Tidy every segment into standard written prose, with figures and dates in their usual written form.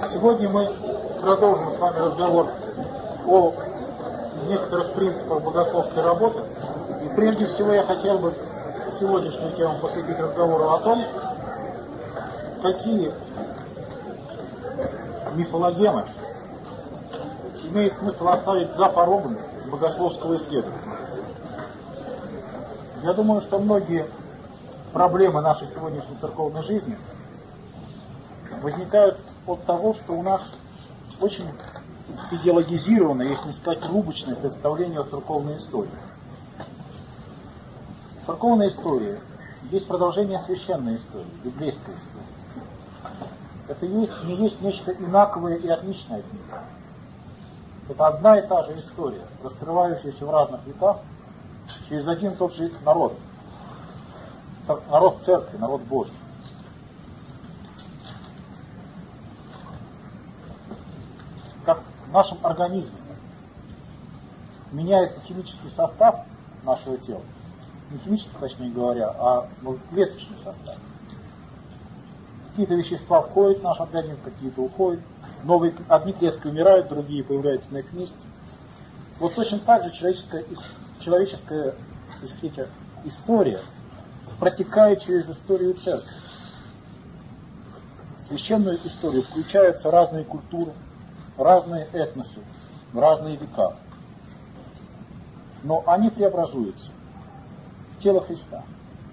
Сегодня мы продолжим с вами разговор о некоторых принципах богословской работы. И прежде всего я хотел бы сегодняшнюю тему посвятить разговору о том, какие мифологемы имеет смысл оставить за порогом богословского исследования. Я думаю, что многие проблемы нашей сегодняшней церковной жизни возникают от того, что у нас очень идеологизированное, если не сказать рубочное представление о церковной истории. Церковная история есть продолжение священной истории, библейской истории. Это не есть нечто инаковое и отличное от них. Это одна и та же история, раскрывающаяся в разных веках через один и тот же народ. Народ церкви, народ Божий. Как в нашем организме меняется химический состав нашего тела, не химический, точнее говоря, а клеточный состав. Какие-то вещества входят в наш организм, какие-то уходят. Одни клетки умирают, другие появляются на их месте. Вот точно так же человеческая если хотите, история протекает через историю церкви. В священную историю включаются разные культуры, разные этносы, разные века. Но они преобразуются в тело Христа.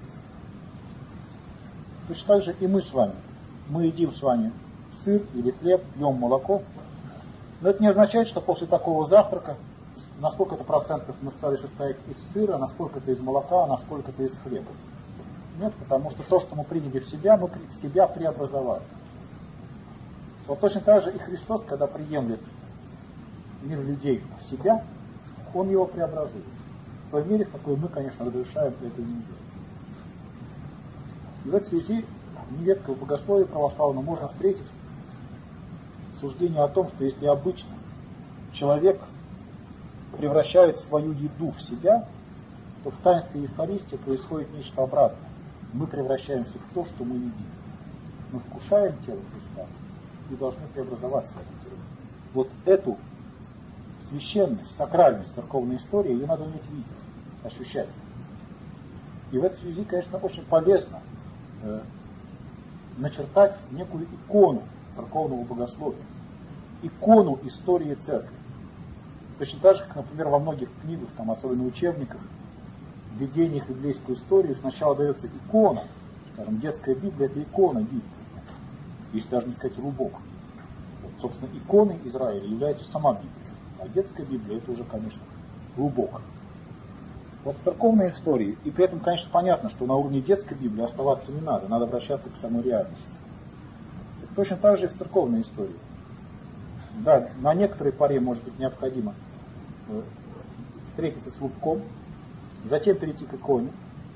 Точно так же и мы с вами. Мы едим с вами сыр или хлеб, пьем молоко. Но это не означает, что после такого завтрака на сколько-то процентов мы стали состоять из сыра, на сколько-то из молока, на сколько-то из хлеба. Нет, потому что то, что мы приняли в себя, мы в себя преобразовали. Вот точно так же и Христос, когда приемлет мир людей в себя, Он его преобразует. В той мере, в какой мы, конечно, разрешаем это не делать. И в этой связи в неветком богословии православном можно встретить суждение о том, что если обычно человек превращает свою еду в себя, то в таинстве Евхаристии происходит нечто обратное. Мы превращаемся в то, что мы едим. Мы вкушаем тело Христа и должны преобразоваться в этом теле. Вот эту священность, сакральность церковной истории, ее надо уметь видеть, ощущать. И в этой связи, конечно, очень полезно начертать некую икону церковного богословия, икону истории церкви. Точно так же, как, например, во многих книгах, там, особенно учебниках, введениях в библейскую историю, сначала дается икона, скажем, детская Библия — это икона Библии, если даже не сказать рубок. Вот, собственно, иконой Израиля является сама Библия, а детская Библия — это уже, конечно, рубок. Вот в церковной истории, и при этом, конечно, понятно, что на уровне детской Библии оставаться не надо надо к самой реальности. Это точно так же и в церковной истории. Да, на некоторой поре может быть необходимо встретиться с лубком, затем перейти к иконе.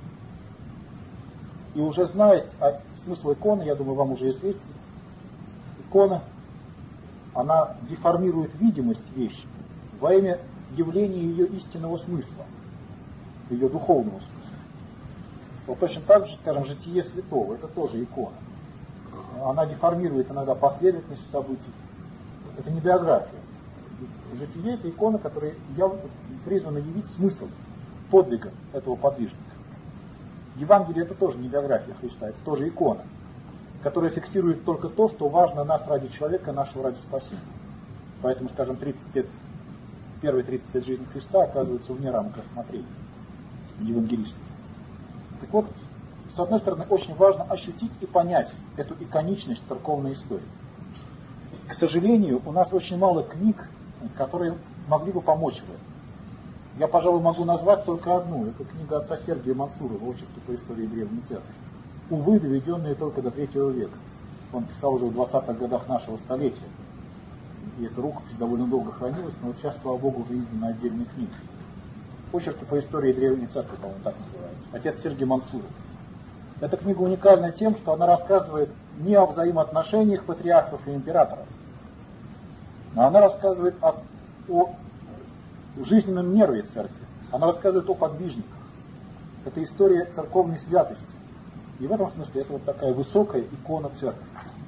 И уже знать смысл иконы, я думаю, вам уже известен. Икона, она деформирует видимость вещи во имя явления ее истинного смысла, ее духовного смысла. Вот точно так же, скажем, житие святого, это тоже икона. Она деформирует иногда последовательность событий. Это не биография. Житие — это икона, которая призвана явить смысл подвига этого подвижника. Евангелие — это тоже не биография Христа, это тоже икона, которая фиксирует только то, что важно нас ради человека, нашего ради спасения. Поэтому, скажем, первые 30 лет жизни Христа оказываются вне рамок рассмотрения евангелистов. Так вот, с одной стороны, очень важно ощутить и понять эту иконичность церковной истории. К сожалению, у нас очень мало книг, которые могли бы помочь в этом. Я, пожалуй, могу назвать только одну. Это книга отца Сергия Мансурова «Очерки по истории Древней Церкви». Увы, доведенная только до III века. Он писал уже в 20-х годах нашего столетия. И эта рукопись довольно долго хранилась, но вот сейчас, слава Богу, уже издана отдельная книга. «Очерки по истории Древней Церкви», по-моему, так называется. Отец Сергий Мансуров. Эта книга уникальна тем, что она рассказывает не о взаимоотношениях патриархов и императоров, но она рассказывает о жизненном нерве церкви. Она рассказывает о подвижниках. Это история церковной святости. И в этом смысле это вот такая высокая икона церкви.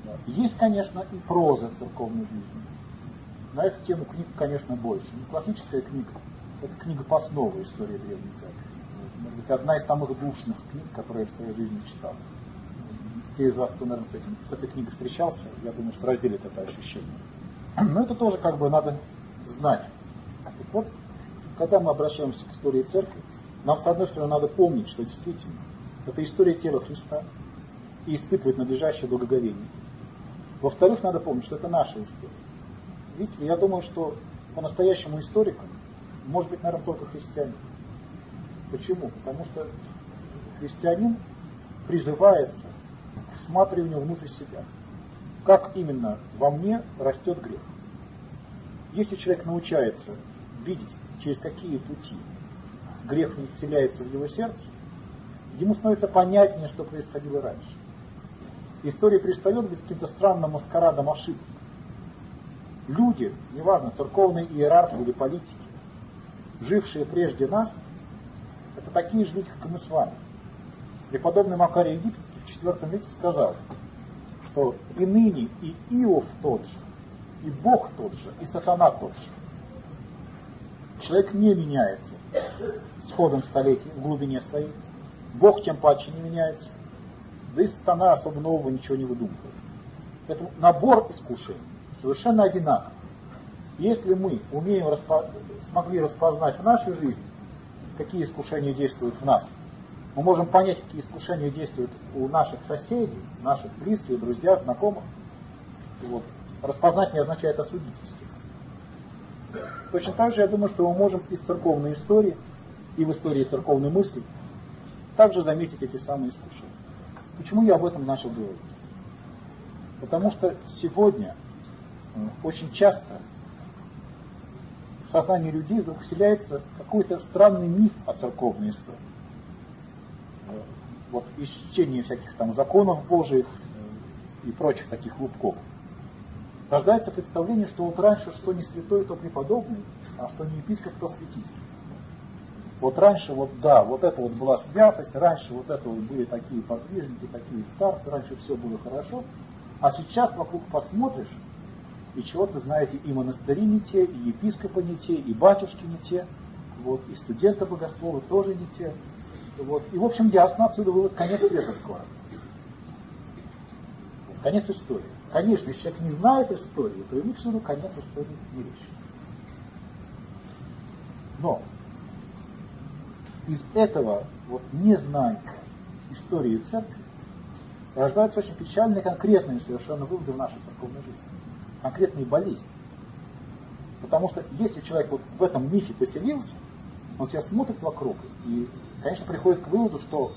Есть, конечно, и проза церковной жизни. На эту тему книг, конечно, больше. Но классическая книга – это книга Паснова «История Древней Церкви». Может быть, одна из самых душных книг, которые я в своей жизни читал. Те из вас, кто, наверное, с этой книгой встречался, я думаю, что разделит это ощущение. Но это тоже как бы надо знать. Так вот, когда мы обращаемся к истории церкви, нам, с одной стороны, надо помнить, что действительно это история тела Христа и испытывать надлежащее благоговение. Во-вторых, надо помнить, что это наша история. Видите, я думаю, что по-настоящему историком может быть, наверное, только христианин. Почему? Потому что христианин призывается к всматриванию внутрь себя. Как именно во мне растет грех? Если человек научается видеть, через какие пути грех не вселяется в его сердце, ему становится понятнее, что происходило раньше. История перестает быть каким-то странным маскарадом ошибок. Люди, неважно, церковные иерархи или политики, жившие прежде нас, это такие же люди, как и мы с вами. Преподобный Макарий Египетский в IV веке сказал, что и ныне и Иов тот же, и Бог тот же, и сатана тот же. Человек не меняется с ходом столетий в глубине своей. Бог тем паче не меняется. Да и сатана особо нового ничего не выдумывает. Поэтому набор искушений совершенно одинаков. Если мы смогли распознать в нашей жизни, какие искушения действуют в нас, мы можем понять, какие искушения действуют у наших соседей, наших близких, друзей, знакомых. Вот. Распознать не означает осудить, естественно. Точно так же, я думаю, что мы можем и в церковной истории, и в истории церковной мысли также заметить эти самые искушения. Почему я об этом начал говорить? Потому что сегодня очень часто в сознании людей вдруг вселяется какой-то странный миф о церковной истории. Вот из чтения всяких там законов Божиих и прочих таких лубков. Рождается представление, что вот раньше что не святой, то преподобный, а что не епископ, то святитель. Вот раньше вот да, вот это вот была святость, раньше вот это вот были такие подвижники, такие старцы, раньше все было хорошо, а сейчас вокруг посмотришь, и чего-то знаете, и монастыри не те, и епископы не те, и батюшки не те, вот, и студенты-богословы тоже не те. Вот. И, в общем, ясно, отсюда вывод, конец света скоро. Конец истории. Конечно, если человек не знает историю, то ему всюду конец истории мерещится. Но из этого вот незнания истории церкви рождаются очень печальные, конкретные совершенно выводы в нашей церковной жизни. Конкретные болезни. Потому что если человек вот в этом мифе поселился, он себя смотрит вокруг и, конечно, приходит к выводу, что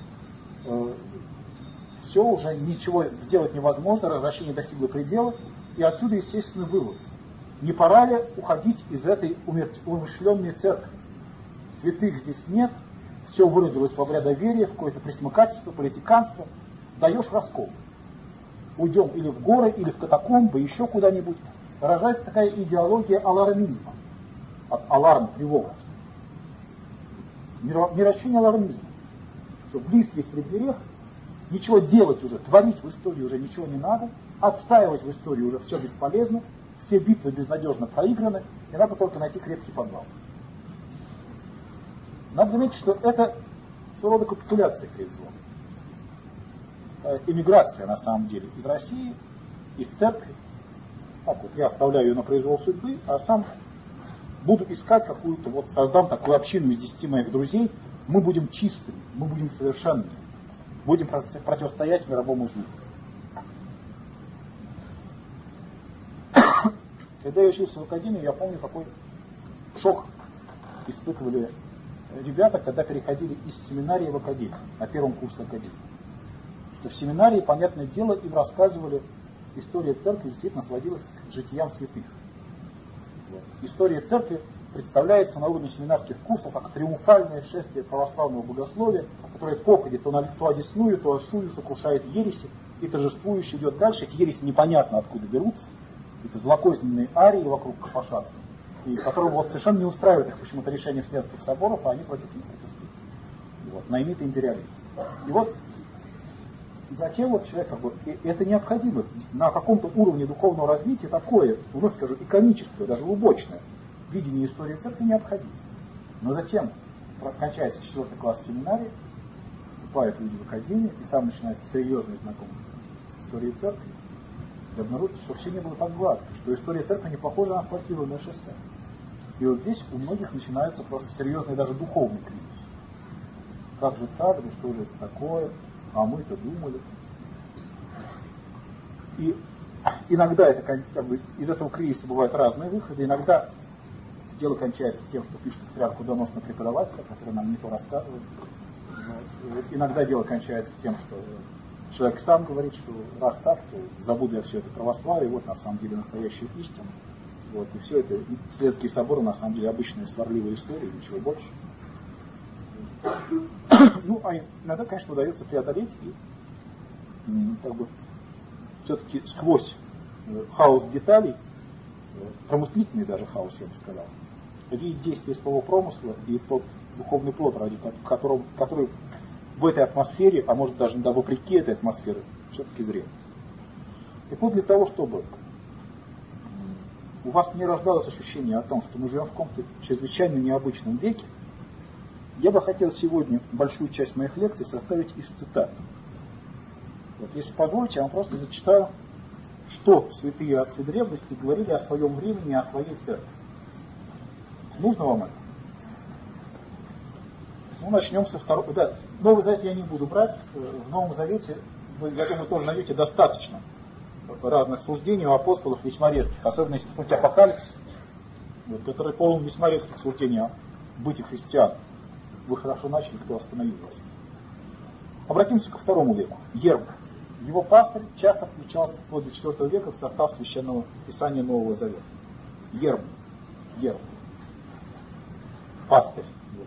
все уже ничего сделать невозможно, развращение достигло предела, и отсюда естественный вывод. Не пора ли уходить из этой умерщвленной церкви? Святых здесь нет, все выродилось в обрядоверие, в какое-то пресмыкательство, политиканство, даешь раскол. Уйдем или в горы, или в катакомбы, еще куда-нибудь. Рождается такая идеология алармизма. Аларм, тревога. Мироощущение алармизма. Что близ есть предгрех, ничего делать уже, творить в истории уже ничего не надо, отстаивать в истории уже все бесполезно, все битвы безнадежно проиграны, и надо только найти крепкий подвал. Надо заметить, что это своего рода капитуляция перед злом. Эмиграция, на самом деле, из России, из церкви. Так вот, я оставляю ее на произвол судьбы, а сам буду искать какую-то, вот создам такую общину из 10 моих друзей, мы будем чистыми, мы будем совершенными, будем противостоять мировому злу. Когда я учился в академии, я помню, какой шок испытывали ребята, когда переходили из семинарии в академию, на первом курсе академии. Что в семинарии, понятное дело, им рассказывали, история церкви действительно сводилась к житиям святых. Вот. История церкви представляется на уровне семинарских курсов как триумфальное шествие православного богословия, которое походит то одесную, то ашую, сокрушает ереси, и торжествующе идет дальше. Эти ереси непонятно откуда берутся. Это злокозненные арии вокруг копошатся, и которые вот совершенно не устраивает их почему-то решение Вселенских соборов, а они против них протестуют. Вот, наимитый империализм. И вот И затем вот человек, это необходимо. На каком-то уровне духовного развития такое, уже скажу, иконическое, даже лубочное видение истории церкви необходимо. Но затем кончается 4 класс семинарии, вступают люди в академию, и там начинается серьезное знакомство с историей церкви. И обнаружится, что все не было так гладко, что история церкви не похожа на асфальтированное шоссе. И вот здесь у многих начинаются просто серьезные даже духовные кризисы. Как же так, да что же это такое, а мы-то думали. И иногда это, как бы, из этого кризиса бывают разные выходы, иногда дело кончается тем, что пишет патриарх худоносный преподаватель, который нам не то рассказывает. Вот. Иногда дело кончается тем, что человек сам говорит, что раз так, то забуду я все это православие, вот на самом деле настоящая истина. Вот, и все это, Вселенские соборы, на самом деле, обычная сварливая история, ничего больше. Ну, а иногда, конечно, удается преодолеть и как бы все-таки сквозь хаос деталей, промыслительный даже хаос, я бы сказал, видеть действие своего промысла и тот духовный плод, ради которого, который в этой атмосфере, а может даже да, вопреки этой атмосфере, все-таки зрел. Так вот, для того, чтобы у вас не рождалось ощущение о том, что мы живем в каком-то чрезвычайно необычном веке, я бы хотел сегодня большую часть моих лекций составить из цитат. Вот, если позволите, я вам просто зачитаю, что святые отцы древности говорили о своем времени и о своей церкви. Нужно вам это? Ну, начнем со второго. Да, Новый Завет я не буду брать. В Новом Завете, вы, я думаю, тоже найдете достаточно разных суждений у апостолов весьма резких, особенно если посмотреть Апокалипсис, вот, который полон весьма резких суждений о бытии христиан. Вы хорошо начали, кто остановил вас. Обратимся ко II веку. Ерм. Его пастырь часто включался вплоть до IV века в состав Священного Писания Нового Завета. Ерм. Пастырь.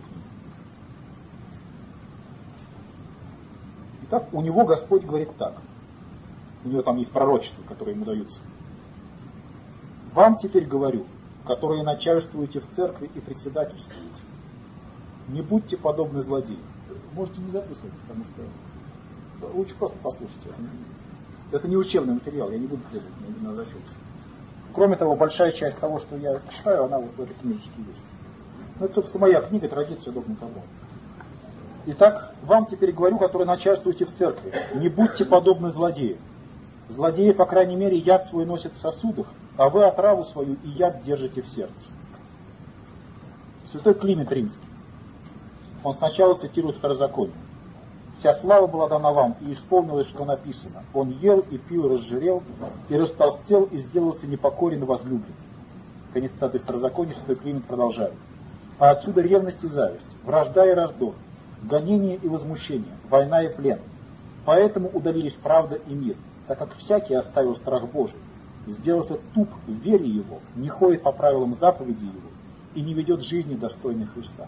Итак, у него Господь говорит так. У него там есть пророчества, которые ему даются. Вам теперь говорю, которые начальствуете в церкви и председательствуете, не будьте подобны злодеям. Можете не записывать, потому что лучше просто послушайте. Это не учебный материал, я не буду требовать на зачет. Кроме того, большая часть того, что я читаю, она вот в этой книжечке есть. Ну, это, собственно, моя книга «Традиция догмы того». Итак, вам теперь говорю, которые начальствуете в церкви, не будьте подобны злодеям. Злодеи, по крайней мере, яд свой носят в сосудах, а вы отраву свою и яд держите в сердце. Святой Климент Римский. Он сначала цитирует Второзаконие. «Вся слава была дана вам, и исполнилось, что написано. Он ел и пил, разжирел, и растолстел, и сделался непокорен и возлюблен». Конец цитаты из Второзакония, Святой Климент продолжает. «А отсюда ревность и зависть, вражда и раздор, гонение и возмущение, война и плен. Поэтому удалились правда и мир, так как всякий оставил страх Божий, сделался туп в вере его, не ходит по правилам заповеди его и не ведет жизни достойной Христа».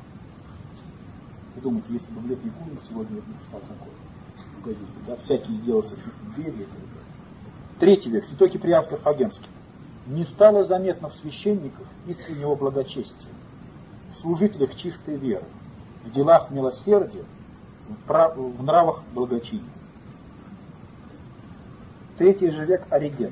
Вы думаете, если бы Глеб Якунин сегодня написал такое в газете, да, всякий сделался в вере. III век, святой Киприан Карфагенский. Не стало заметно в священниках искреннего благочестия, в служителях чистой веры, в делах милосердия, в нравах благочиния. III же век, Ориген.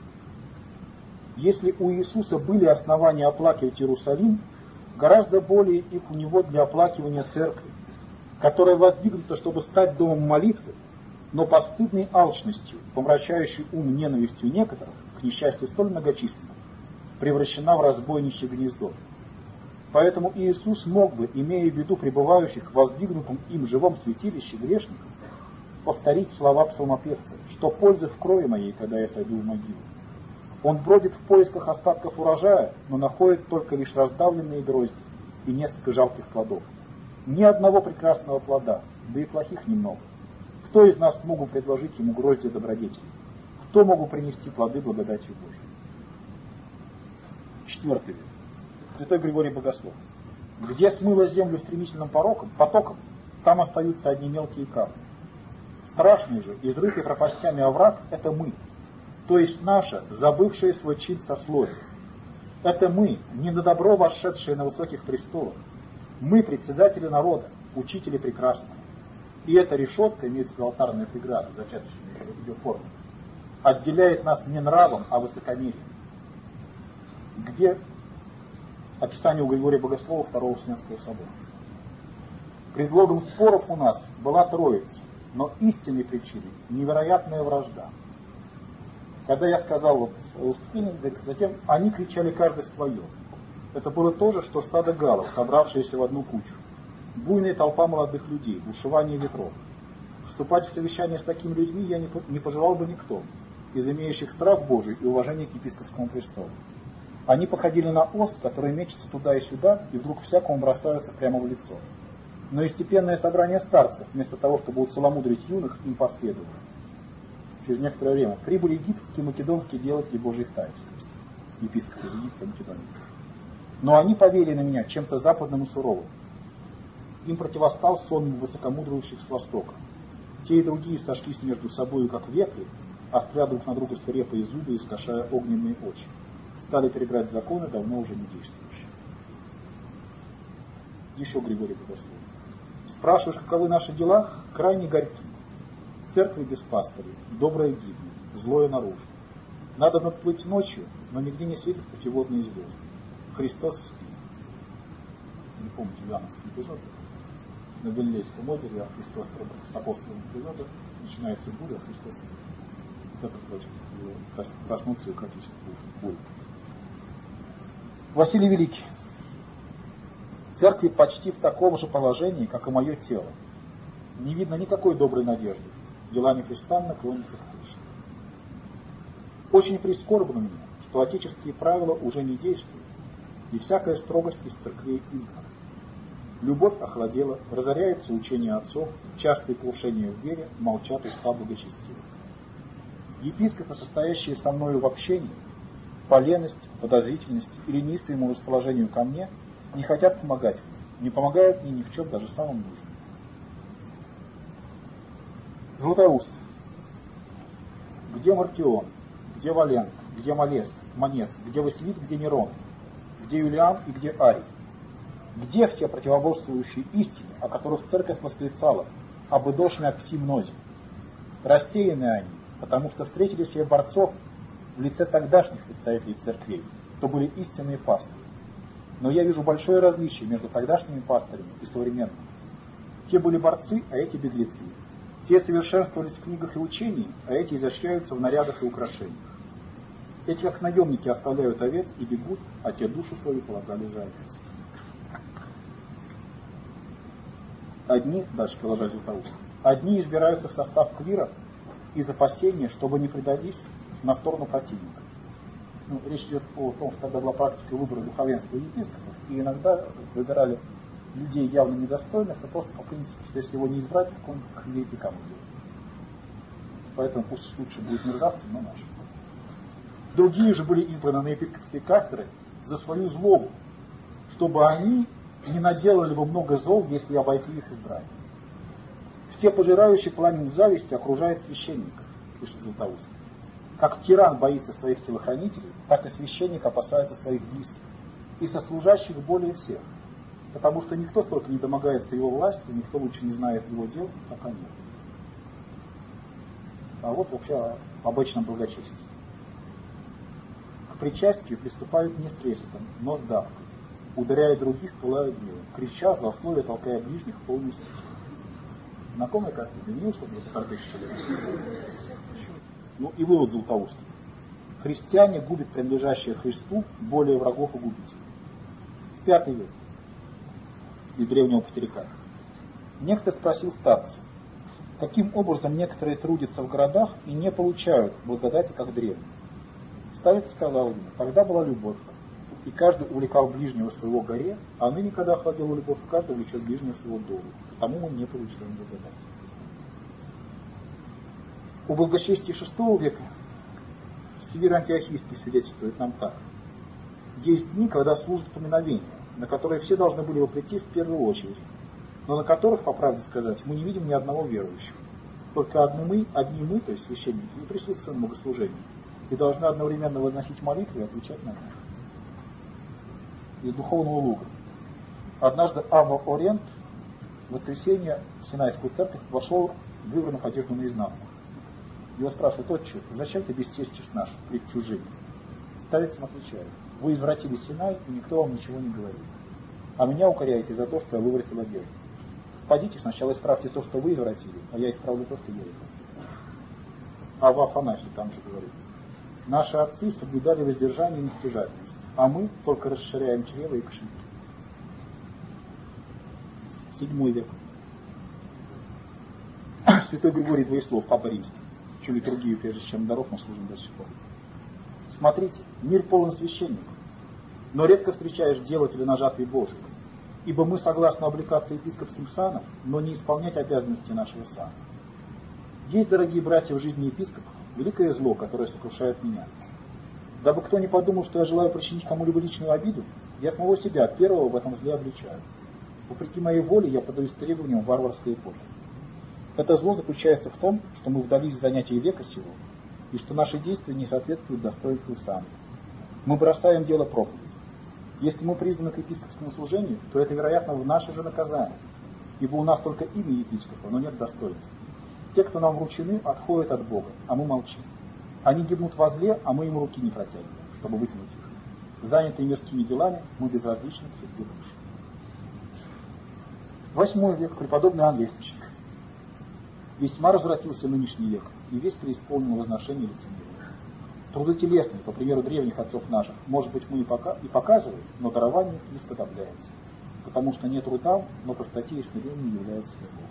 Если у Иисуса были основания оплакивать Иерусалим, гораздо более их у него для оплакивания церкви, которая воздвигнута, чтобы стать домом молитвы, но постыдной алчностью, помрачающей ум ненавистью некоторых, к несчастью столь многочисленным, превращена в разбойничье гнездо. Поэтому Иисус мог бы, имея в виду пребывающих в воздвигнутом им живом святилище грешников, повторить слова псалмопевца: «Что пользы в крови моей, когда я сойду в могилу?» Он бродит в поисках остатков урожая, но находит только лишь раздавленные грозди и несколько жалких плодов. Ни одного прекрасного плода, да и плохих немного. Кто из нас мог бы предложить ему гроздья добродетели? Кто мог бы принести плоды благодатью Божией? IV век. Святой Григорий Богослов. Где смыло землю стремительным потоком, там остаются одни мелкие камни. Страшный же, изрытый пропастями овраг – это мы, то есть наше, забывшее свой чин сословие. Это мы, не на добро восшедшие на высоких престолах. Мы председатели народа, учители прекрасного. И эта решетка, имеется в виду алтарная преграда, зачаточная ее форма, отделяет нас не нравом, а высокомерием. Где описание у Григория Богослова Второго Вселенского собора? Предлогом споров у нас была Троица, но истинной причиной невероятная вражда. Когда я сказал вот выступление, затем они кричали каждый свое. Это было то же, что стадо галов, собравшиеся в одну кучу. Буйная толпа молодых людей, бушевание ветров. Вступать в совещание с такими людьми я не пожелал бы никто, из имеющих страх Божий и уважение к епископскому престолу. Они походили на ос, которые мечутся туда и сюда, и вдруг всякому бросаются прямо в лицо. Но и степенное собрание старцев, вместо того, чтобы уцеломудрить юных, им последовало. Через некоторое время прибыли египетские и македонские делатели Божьих таинств, епископ из Египта и Македонии. Но они повели на меня чем-то западным и суровым. Им противостал сон высокомудрующих с востока. Те и другие сошлись между собою, как вепри, остря друг на друга свирепые зубы и искажая огненные очи. Стали перебирать законы, давно уже не действующие. Еще Григорий Богослов. Спрашиваешь, каковы наши дела? Крайне горьки. Церкви без пастырей, доброе гибнет, злое наружу. Надо надплыть ночью, но нигде не светят путеводные звезды. Христос спит. Не помните Иоанновский эпизод? На Галилейском озере, а Христос с апостолом природа, начинается буря, а Христос спит. Вот это просит проснуться и укротить бурю. Василий Великий. Церкви почти в таком же положении, как и мое тело. Не видно никакой доброй надежды. Дела непрестанно клонятся в худшее. Очень прискорбно мне, что отеческие правила уже не действуют, и всякая строгость из церквей изгнана. Любовь охладела, разоряется учение отцов, частые крушения в вере, молчат уста благочестивых. Епископы, состоящие со мною в общении, по лености, подозрительности или неистовому расположению ко мне, не хотят помогать мне, не помогают мне ни в чем, даже самым нужным. Златоуст. Где Маркион? Где Валенк? Где Манес? Где Василит? Где Нерон? Где Юлиан и где Арий? Где все противоборствующие истины, о которых церковь восклицала, об идошме аксимнозе? Рассеяны они, потому что встретили себе борцов в лице тогдашних представителей церквей, то были истинные пастыри. Но я вижу большое различие между тогдашними пастырями и современными. Те были борцы, а эти беглецы. Те совершенствовались в книгах и учении, а эти изощряются в нарядах и украшениях. Эти, как наемники, оставляют овец и бегут, а те душу свою полагали за овец. Одни, дальше продолжает Златоуст, одни избираются в состав клира из опасения, чтобы не предались на сторону противника. Речь идет о том, что тогда была практика выбора духовенства и епископов, и иногда выбирали людей явно недостойных, а просто по принципу, что если его не избрать, то он к еретикам идет. Поэтому пусть лучше будет мерзавцем, но наш. Другие же были избраны на епископские кафедры за свою злобу, чтобы они не наделали бы много зол, если обойти их избрание. Все пожирающие пламень зависти окружает священников, пишет Златоуст. Как тиран боится своих телохранителей, так и священник опасается своих близких, и сослужащих более всех, потому что никто столько не домогается его власти, никто лучше не знает его дел, как они. А вот вообще об обычном благочестии. К причастию приступают не с трепетом, но с давкой, ударяя других, пылают гневом, крича, злословия, толкая ближних, полную статью. Знакомая картина? Не условно, это картина и вывод Златоуста. Христиане губят принадлежащее Христу более врагов и губителей. В V век. Из древнего Патерика. Некто спросил старца, каким образом некоторые трудятся в городах и не получают благодати, как древние. Старец сказал ему, тогда была любовь, и каждый увлекал ближнего своего горе, а ныне, когда охладела любовь, каждый влечет ближнего своего долу, потому мы не получаем благодати. О благочестии VI века Севир Антиохийский свидетельствует нам так. Есть дни, когда служат поминовения, на которые все должны были бы прийти в первую очередь, но на которых, по правде сказать, мы не видим ни одного верующего. Только одни мы, то есть священники, не присутствуем в богослужении и должны одновременно возносить молитвы и отвечать на них. Из Духовного Луга. Однажды Ава Орент в воскресенье в Синайскую церковь, вошел, вывернув одежду наизнанку. Его спрашивают: отче, зачем ты бесчестишь нас пред чужими? Старец им отвечает: вы извратили Синай, и никто вам ничего не говорит. А меня укоряете за то, что я выворотил одежду. Пойдите сначала исправьте то, что вы извратили, а я исправлю то, что я извратил. А в Афанасии там же говорит: наши отцы соблюдали воздержание и нестяжательность, а мы только расширяем чрево и кошельки. 7 век. Святой Григорий Двоеслов, Папа Римский, чью литургию, прежде чем даров, мы служим до сих пор. Смотрите, мир полон священников, но редко встречаешь делателя на жатве Божией, ибо мы согласны облекаться епископским саном, но не исполнять обязанности нашего сана. Есть, дорогие братья, в жизни епископов великое зло, которое сокрушает меня. Дабы кто не подумал, что я желаю причинить кому-либо личную обиду, я самого себя первого в этом зле обличаю. Вопреки моей воле я поддаюсь требованиям варварской эпохи. Это зло заключается в том, что мы вдались в занятия века сего, и что наши действия не соответствуют достоинству сана. Мы бросаем дело проповеди. Если мы призваны к епископскому служению, то это, вероятно, в наше же наказание, ибо у нас только имя епископа, но нет достоинства. Те, кто нам вручены, отходят от Бога, а мы молчим. Они гибнут во зле, а мы им руки не протягиваем, чтобы вытянуть их. Занятые мирскими делами, мы безразличны к судьбе душ. 8 век, преподобный Андрей Священник. Весьма развратился нынешний век, и весь преисполнил возношение лицемерия. Труды телесные, по примеру древних отцов наших, может быть, мы и показываем, но дарование их не сподобляется, потому что не трудам, но простоте и смирению является себя Богом.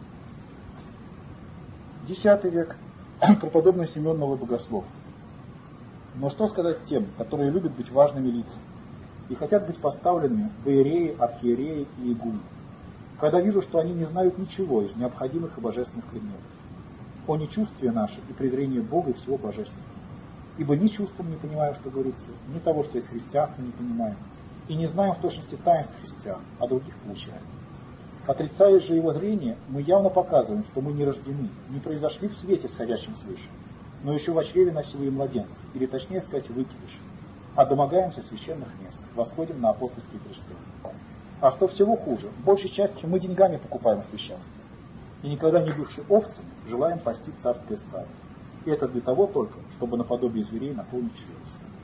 10 век, преподобный Симеон Новый Богослов. Но что сказать тем, которые любят быть важными лицами и хотят быть поставленными в иереи, архиереи и игумены, когда вижу, что они не знают ничего из необходимых и божественных предметов, о нечувствие наше и презрение Бога и всего божественного. Ибо ни чувством не понимаем, что говорится, ни того, что есть христианство, не понимаем, и не знаем в точности таинств христиан, а других получаем. Отрицая же его зрение, мы явно показываем, что мы не рождены, не произошли в свете, сходящем свыше, но еще в чреве носивые младенцы, или точнее сказать, выкидыши, а домогаемся священных мест, восходим на апостольские престолы. А что всего хуже, большей частью мы деньгами покупаем священство, и никогда не бывши овцами, желаем пасти царское стадо. И это для того только, чтобы наподобие зверей наполнить чрево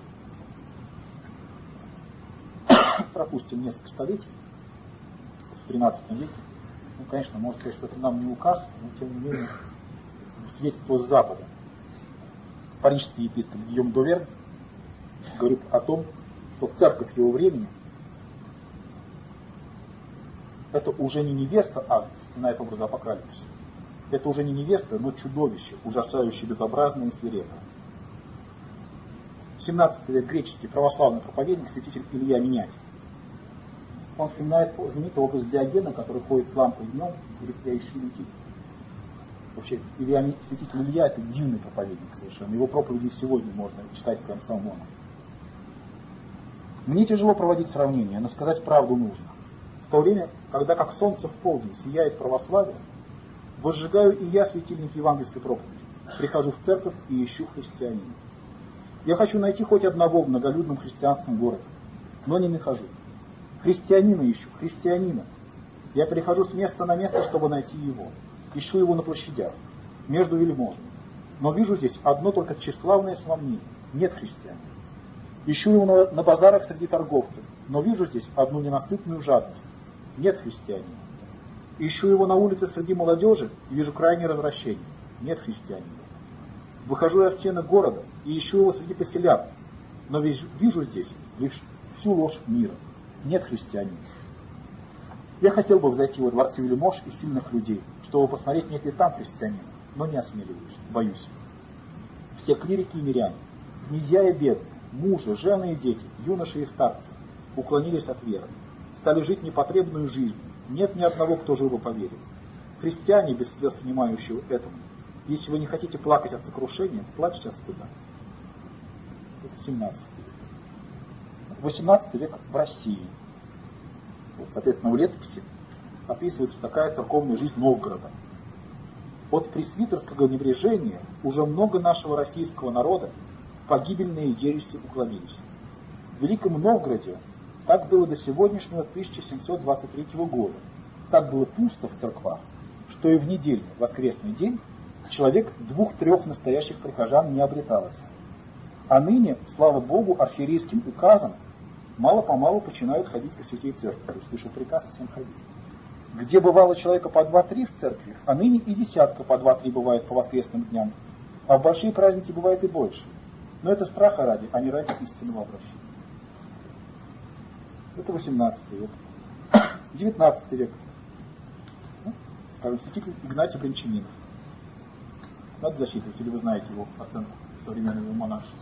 свое. Пропустим несколько столетий. В 13 веке. Ну, конечно, можно сказать, что это нам не указ, но тем не менее свидетельство с Запада. Парижский епископ Гийом Довер говорит о том, что церковь его времени это уже не невеста, вспоминает образ апокалипсиса. Это уже не невеста, но чудовище, ужасающее, безобразное и свирепое. В 17 век греческий православный проповедник, святитель Илья Минятий. Он вспоминает знаменитый образ Диогена, который ходит с лампой днем и говорит: я ищу людей. Вообще, святитель Илья — это дивный проповедник совершенно. Его проповеди сегодня можно читать прям самому. Мне тяжело проводить сравнения, но сказать правду нужно. В то время, когда как солнце в полдень сияет православие, возжигаю и я светильник евангельской проповеди. Прихожу в церковь и ищу христианина. Я хочу найти хоть одного в многолюдном христианском городе, но не нахожу. Христианина ищу, христианина. Я перехожу с места на место, чтобы найти его. Ищу его на площадях, между вельможами. Но вижу здесь одно только тщеславное самомнение. Нет христианина. Ищу его на базарах среди торговцев, но вижу здесь одну ненасытную жадность. Нет христианина. Ищу его на улицах среди молодежи и вижу крайнее развращение. Нет христианина. Выхожу я в стены города и ищу его среди поселян, но вижу здесь лишь всю ложь мира. Нет христианина. Я хотел бы взойти во дворцы вельмож и сильных людей, чтобы посмотреть, нет ли там христианина, но не осмеливаюсь, боюсь. Все клирики и миряне, князья и бедные, мужи, жены и дети, юноши и старцы уклонились от веры, стали жить непотребную жизнью. Нет ни одного, кто жил бы по вере. Христиане, без слез внимающие этому, если вы не хотите плакать от сокрушения, плачьте от стыда. Это 17 век. 18 век в России. Вот, соответственно, в летописи описывается такая церковная жизнь Новгорода. От пресвитерского небрежения уже много нашего российского народа в погибельные ереси уклонились. В Великом Новгороде так было до сегодняшнего 1723 года. Так было пусто в церквах, что и в недельный, воскресный день, человек 2-3 настоящих прихожан не обреталось. А ныне, слава Богу, архиерейским указом мало-помалу начинают ходить ко святей церкви. То есть слышал приказ всем ходить. Где бывало человека по 2-3 в церкви, а ныне и десятка по 2-3 бывает по воскресным дням. А в большие праздники бывает и больше. Но это страха ради, а не ради истинного обращения. Это 18 век. 19 век. Скажем, святитель Игнатий Брянчанинов. Надо засчитывать, или вы знаете его оценку современного монашества.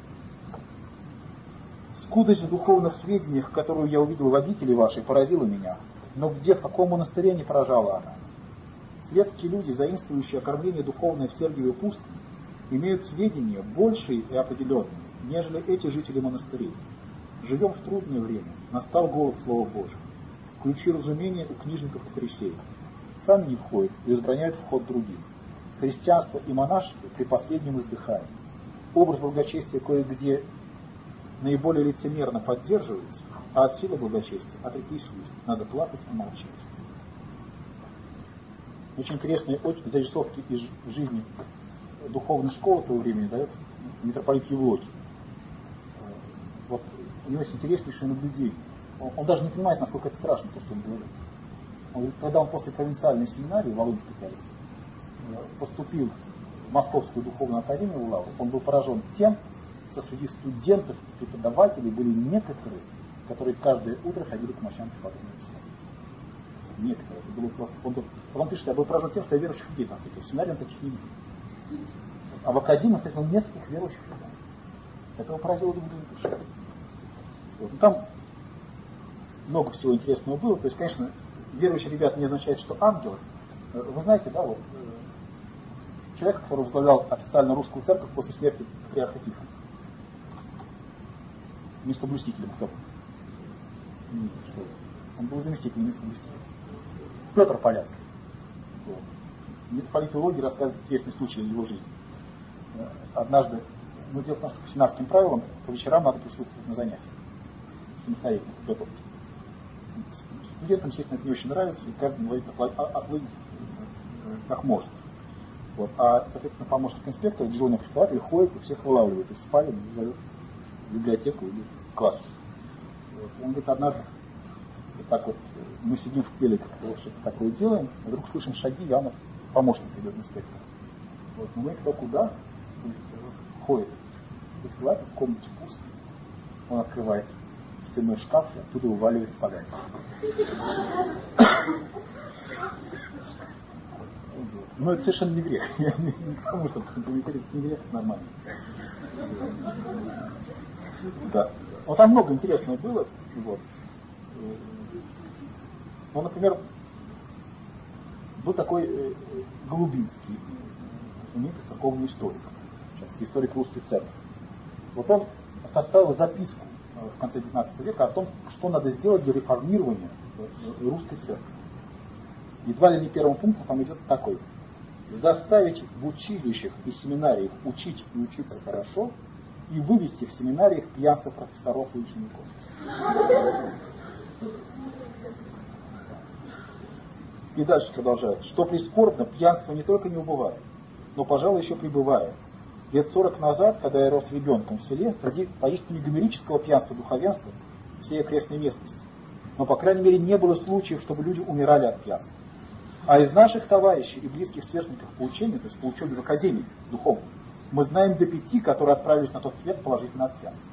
Скудость в духовных сведениях, которую я увидел в обители вашей, поразила меня. Но где, в каком монастыре не поражала она? Светские люди, заимствующие окормление духовное в Сергиевой пустыне, имеют сведения большие и определенные, нежели эти жители монастырей. Живем в трудное время, настал голод Слова Божьего. Ключи разумения у книжников и фарисеев. Сами не входят и избраняют вход другим. Христианство и монашество при последнем издыхании. Образ благочестия кое-где наиболее лицемерно поддерживается, а от силы благочестия отреклись люди. Надо плакать и молчать. Очень интересные зарисовки из жизни духовной школы того времени дает митрополит Евлогий. Вот у него есть интереснейшее наблюдение. Он даже не понимает, насколько это страшно, то, что он говорит. Когда он после провинциальной семинарии в Волынской столице поступил в Московскую духовную академию в Лавру, он был поражен тем, что среди студентов и преподавателей были некоторые, которые каждое утро ходили к мощам преподобного Василия. Некоторые. Это было просто... Он пишет, я был поражен тем, что я верующих людей там встретил. В семинаре он таких не видел. А в академии он встретил нескольких верующих людей. Этого поразило друг друга. Вот. Там много всего интересного было. То есть, конечно, верующие ребята не означает, что ангелы. Вы знаете, да, вот человека, который возглавлял официально русскую церковь после смерти патриарха Тихона. Местоблюстителем кто? Он был заместителем местоблюстителя. Петр Поляцкий. Митрополит Евлогий рассказывает интересный случай из его жизни. Однажды, дело в том, что по сенатским правилам по вечерам надо присутствовать на занятиях. Самостоятельно подготовки. Студентам, естественно, это не очень нравится, и каждый говорит, отводить как может. Вот. А, соответственно, помощник инспектора, дежурный преподаватель ходит и всех вылавливает из спальни, зовет в библиотеку или в класс. Вот. Он говорит, однажды, вот так вот, мы сидим в теле, что-то такое делаем, и вдруг слышим шаги, явно помощник идет инспектор. Вот. Но мы кто куда? Ходит. Открывает, в комнате пусто. Он открывает стенной шкаф, и оттуда вываливается поганец. Но это совершенно не грех. Я не потому, что комментарий не грех, это нормально. Да. Вот там много интересного было. Вот. Ну, например, был такой Голубинский, знаменитый церковный историк, сейчас историк русской церкви. Вот он составил записку в конце XIX века о том, что надо сделать для реформирования русской церкви. Едва ли не первым пунктом там идет такой: заставить в училищах и семинариях учить и учиться хорошо и вывести в семинариях пьянство профессоров и учеников. И дальше продолжает. Что прискорбно, пьянство не только не убывает, но, пожалуй, еще прибывает. Лет 40 назад, когда я рос ребенком в селе, среди поистине гомерического пьянства духовенства всей окрестной местности. Но, по крайней мере, не было случаев, чтобы люди умирали от пьянства. А из наших товарищей и близких сверстников по учению, то есть по учебе в академии духовной, мы знаем до 5, которые отправились на тот свет положительно от пьянства.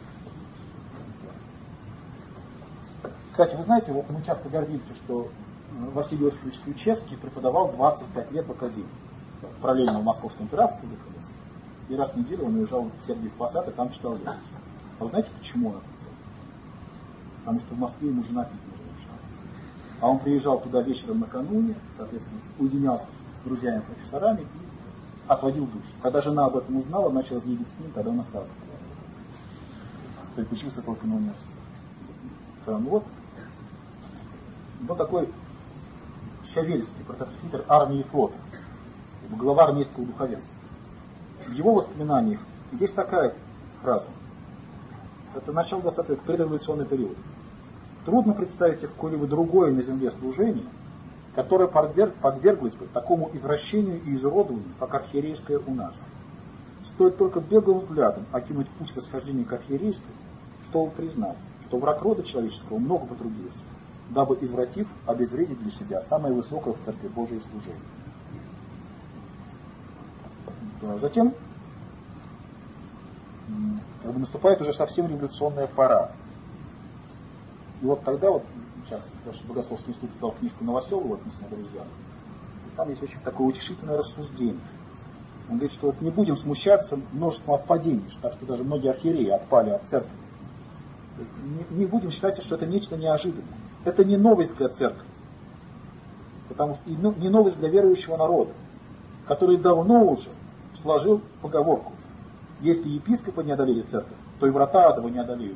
Кстати, вы знаете, вот мы часто гордимся, что Василий Иосифович Ключевский преподавал 25 лет в академии, параллельно в Московском императорском духовенстве. И раз в неделю он уезжал в Сергиев Посад и там читал лекции. А вы знаете, почему он это делал? Потому что в Москве ему жена пить не разрешала. А он приезжал туда вечером накануне, соответственно, уединялся с друзьями-профессорами и отводил душу. Когда жена об этом узнала, начала ездить с ним, тогда он остался. Только учился только на университете. Вот. Был такой Щавельский, протопресвитер армии и флота, глава армейского духовенства. В его воспоминаниях есть такая фраза. Это начало 20 века, предреволюционный период. Трудно представить себе какое-либо другое на земле служение, которая подверглась бы такому извращению и изуродованию, как архиерейская у нас. Стоит только беглым взглядом окинуть путь восхождения к архиерейству, чтобы признать, что враг рода человеческого много потрудился, дабы, извратив, обезвредить для себя самое высокое в Церкви Божией служение. Затем наступает уже совсем революционная пора. И вот тогда, сейчас наш Богословский институт издал книжку Новоселова, написано «Друзья», и там есть очень такое утешительное рассуждение. Он говорит, что не будем смущаться множеством отпадений, так что даже многие архиереи отпали от церкви. Не будем считать, что это нечто неожиданное. Это не новость для церкви, потому что не новость для верующего народа, который давно уже сложил поговорку: если епископа не одолели церковь, то и врата адова не одолеют.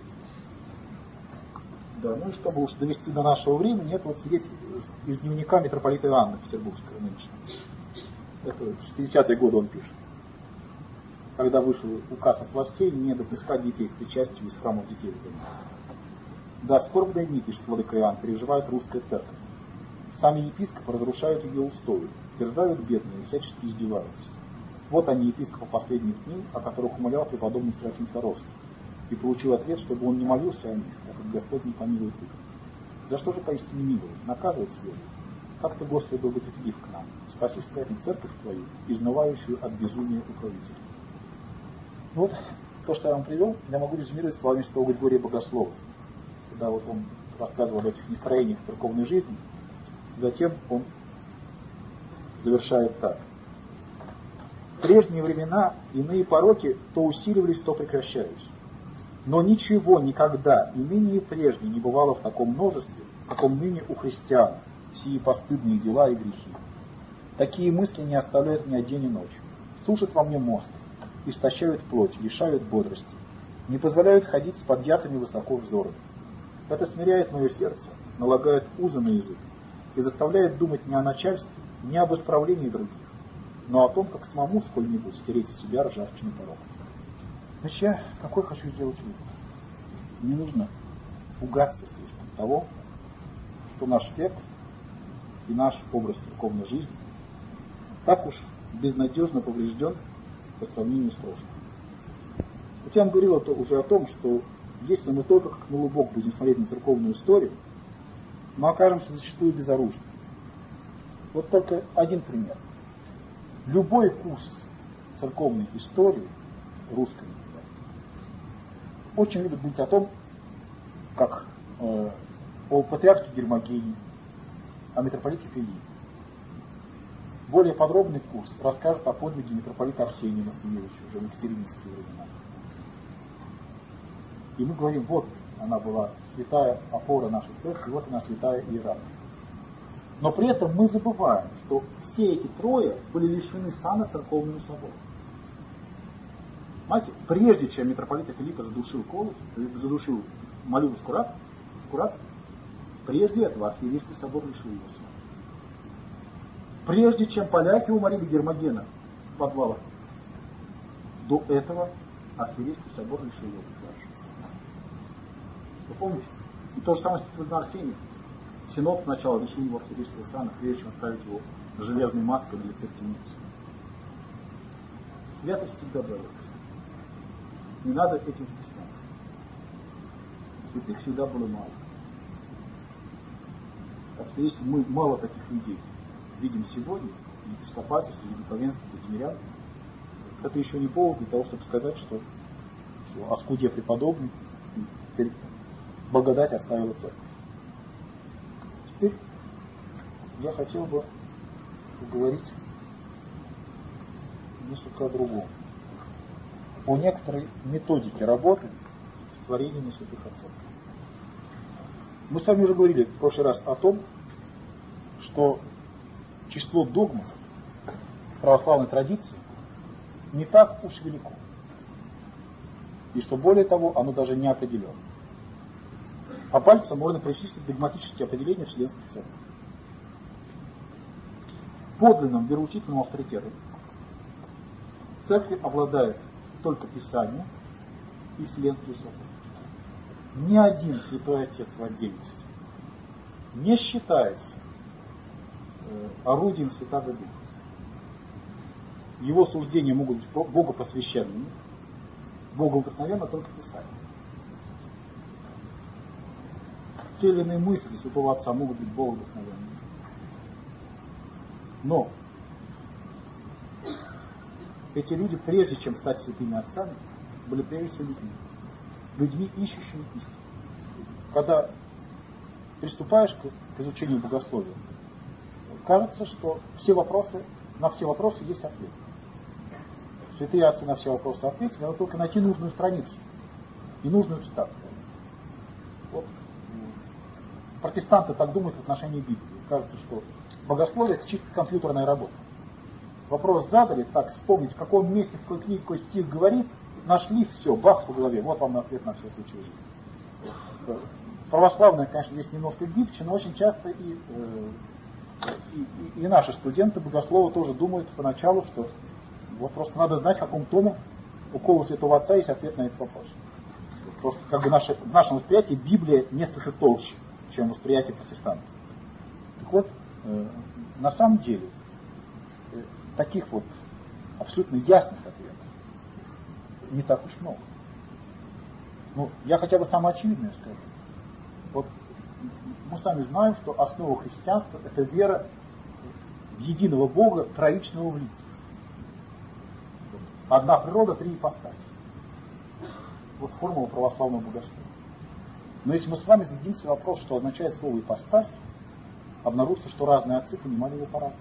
Да, ну и чтобы уж довести до нашего времени, это сидеть из дневника митрополита Иоанна Петербургского нынешнего. Это в 60-е годы он пишет. Когда вышел указ от властей не допускать детей к причастию из храмов детей. Да, скорбные дни, пишет владыка Иоанн, переживает русская церковь. Сами епископы разрушают ее устои, терзают бедные и всячески издеваются. Вот они, епископы последних дней, о которых умолял преподобный Серафим Саровский, и получил ответ, чтобы он не молился о них, так как Господь не помилует их. За что же поистине милует? Наказывает следует. Как ты, Господи, долготерпелив к нам, спаси святую церковь Твою, изнывающую от безумия управителя. Вот то, что я вам привел, я могу резюмировать словами святого Григория Богослова. Когда он рассказывал об этих настроениях в церковной жизни, затем он завершает так. В прежние времена иные пороки то усиливались, то прекращались. Но ничего никогда и ныне и прежде не бывало в таком множестве, в каком ныне у христиан сии постыдные дела и грехи. Такие мысли не оставляют меня день и ночь. Сушат во мне мозг, истощают плоть, лишают бодрости, не позволяют ходить с подъятыми высоко взорами. Это смиряет мое сердце, налагает узы на язык и заставляет думать не о начальстве, не об исправлении других, но о том, как самому сколь-нибудь стереть с себя ржавчину порок. Значит, я какой хочу сделать вывод? Не нужно пугаться слишком того, что наш век и наш образ церковной жизни так уж безнадежно поврежден по сравнению с прошлым. Вот я вам говорил уже о том, что если мы только как на лубок будем смотреть на церковную историю, мы окажемся зачастую безоружны. Вот только один пример. Любой курс церковной истории, русской, очень любит говорить о том, как о патриархе Гермогении, о митрополите Филиппе. Более подробный курс расскажет о подвиге митрополита Арсения Максимировича уже в екатерининские времена. И мы говорим, вот она была святая опора нашей церкви, вот она святая иерархия. Но при этом мы забываем, что все эти трое были лишены сана церковного собора. Понимаете, прежде чем митрополита Филиппа задушил Малюта Скурат, прежде этого архиерейский собор лишил его сана. Прежде чем поляки уморили Гермогена в подвалах, до этого архиерейский собор лишил его сана. Вы помните? И то же самое с Петром Арсением. Синод сначала лишил его архиерейского сана, прежде чем отправить его железной маской на лице в темницу. Святость всегда дорога. Не надо этим стесняться. Святых всегда было мало. Так что если мы мало таких людей видим сегодня, в епископате, среди духовенства, среди мирян, это еще не повод для того, чтобы сказать, что о скуде преподобный, благодать оставила церковь. Теперь я хотел бы поговорить несколько о другом. О некоторой методике работы с творениями святых отцов. Мы с вами уже говорили в прошлый раз о том, что число догм православной традиции не так уж велико. И что более того, оно даже не определено. По пальцам можно причислить догматические определения вселенских церквей. Подлинным вероучительным авторитетом церковь обладает только Писание и Вселенский собор. Ни один святой отец в отдельности не считается орудием Святаго Духа. Его суждения могут быть богопосвященными, боговдохновенно только Писание. Те или иные мысли Святого Отца могут быть боговдохновенными. Но эти люди, прежде чем стать святыми отцами, были прежде всего людьми, ищущими истину. Когда приступаешь к изучению богословия, кажется, что на все вопросы есть ответ. Святые отцы на все вопросы ответили, надо только найти нужную страницу и нужную цитату. Вот. Протестанты так думают в отношении Библии. Кажется, что богословие — это чисто компьютерная работа. Вопрос задали, так вспомнить, в каком месте, в какой книге, какой стих говорит, нашли, все, бах по голове, вот вам ответ на все случаи жизни. Православные, конечно, здесь немножко гибче, но очень часто и наши студенты богословы тоже думают поначалу, что вот просто надо знать, в каком томе у кого Святого Отца есть ответ на этот вопрос. Просто как бы в нашем восприятии Библия несколько толще, чем восприятие протестантов. Так вот, на самом деле, таких вот абсолютно ясных ответов не так уж много. Ну, я хотя бы самое очевидное скажу. Вот мы сами знаем, что основа христианства — это вера в единого Бога, троичного в лице. Одна природа, три ипостаси. Вот формула православного богословия. Но если мы с вами зададимся вопрос, что означает слово ипостась, обнаружится, что разные отцы понимали его по-разному.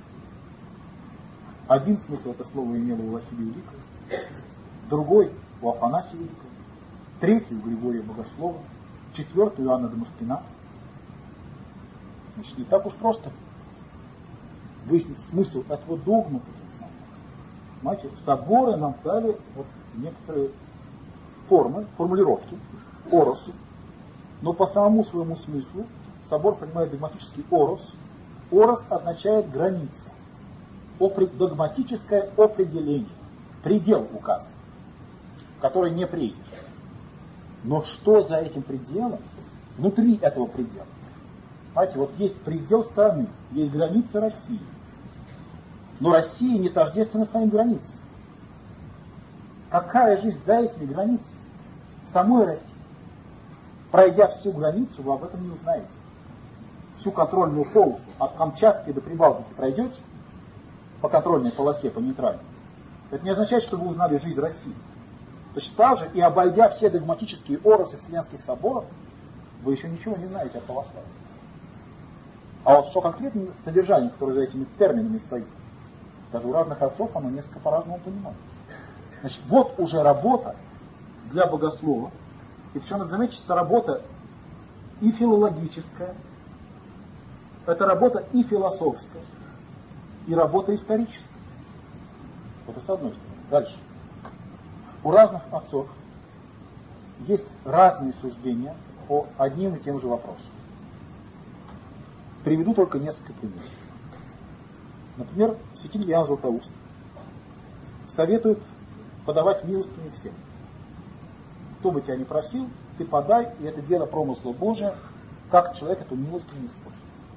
Один смысл это слово имело у Василия Великого, другой у Афанасия Великого, третий у Григория Богослова, четвертый у Иоанна Дамаскина. Значит, не так уж просто выяснить смысл этого догмата. Понимаете, соборы нам дали вот некоторые формулировки, оросы, но по самому своему смыслу собор понимает догматический орос. Орос означает граница, догматическое определение, предел указан, в который не приедешь. Но что за этим пределом? Внутри этого предела. Понимаете, вот есть предел страны, есть граница России. Но Россия не тождественна своим границам. Какая жизнь за этими границами? Самой России. Пройдя всю границу, вы об этом не узнаете. Всю контрольную полосу от Камчатки до Прибалтики пройдете, по контрольной полосе, по нейтральной. Это не означает, что вы узнали жизнь России. Точно так же, и обойдя все догматические оросы Вселенских соборов, вы еще ничего не знаете о православии. А вот что конкретно содержание, которое за этими терминами стоит, даже у разных отцов оно несколько по-разному понимается. Значит, вот уже работа для богослова. И причем, надо заметить, это работа и филологическая, это работа и философская, и работа историческая. Это с одной стороны. Дальше. У разных отцов есть разные суждения по одним и тем же вопросам. Приведу только несколько примеров. Например, святитель Иоанн Златоуст советует подавать милостыню всем. Кто бы тебя ни просил, ты подай, и это дело промысла Божия, как человек эту милостыню использует.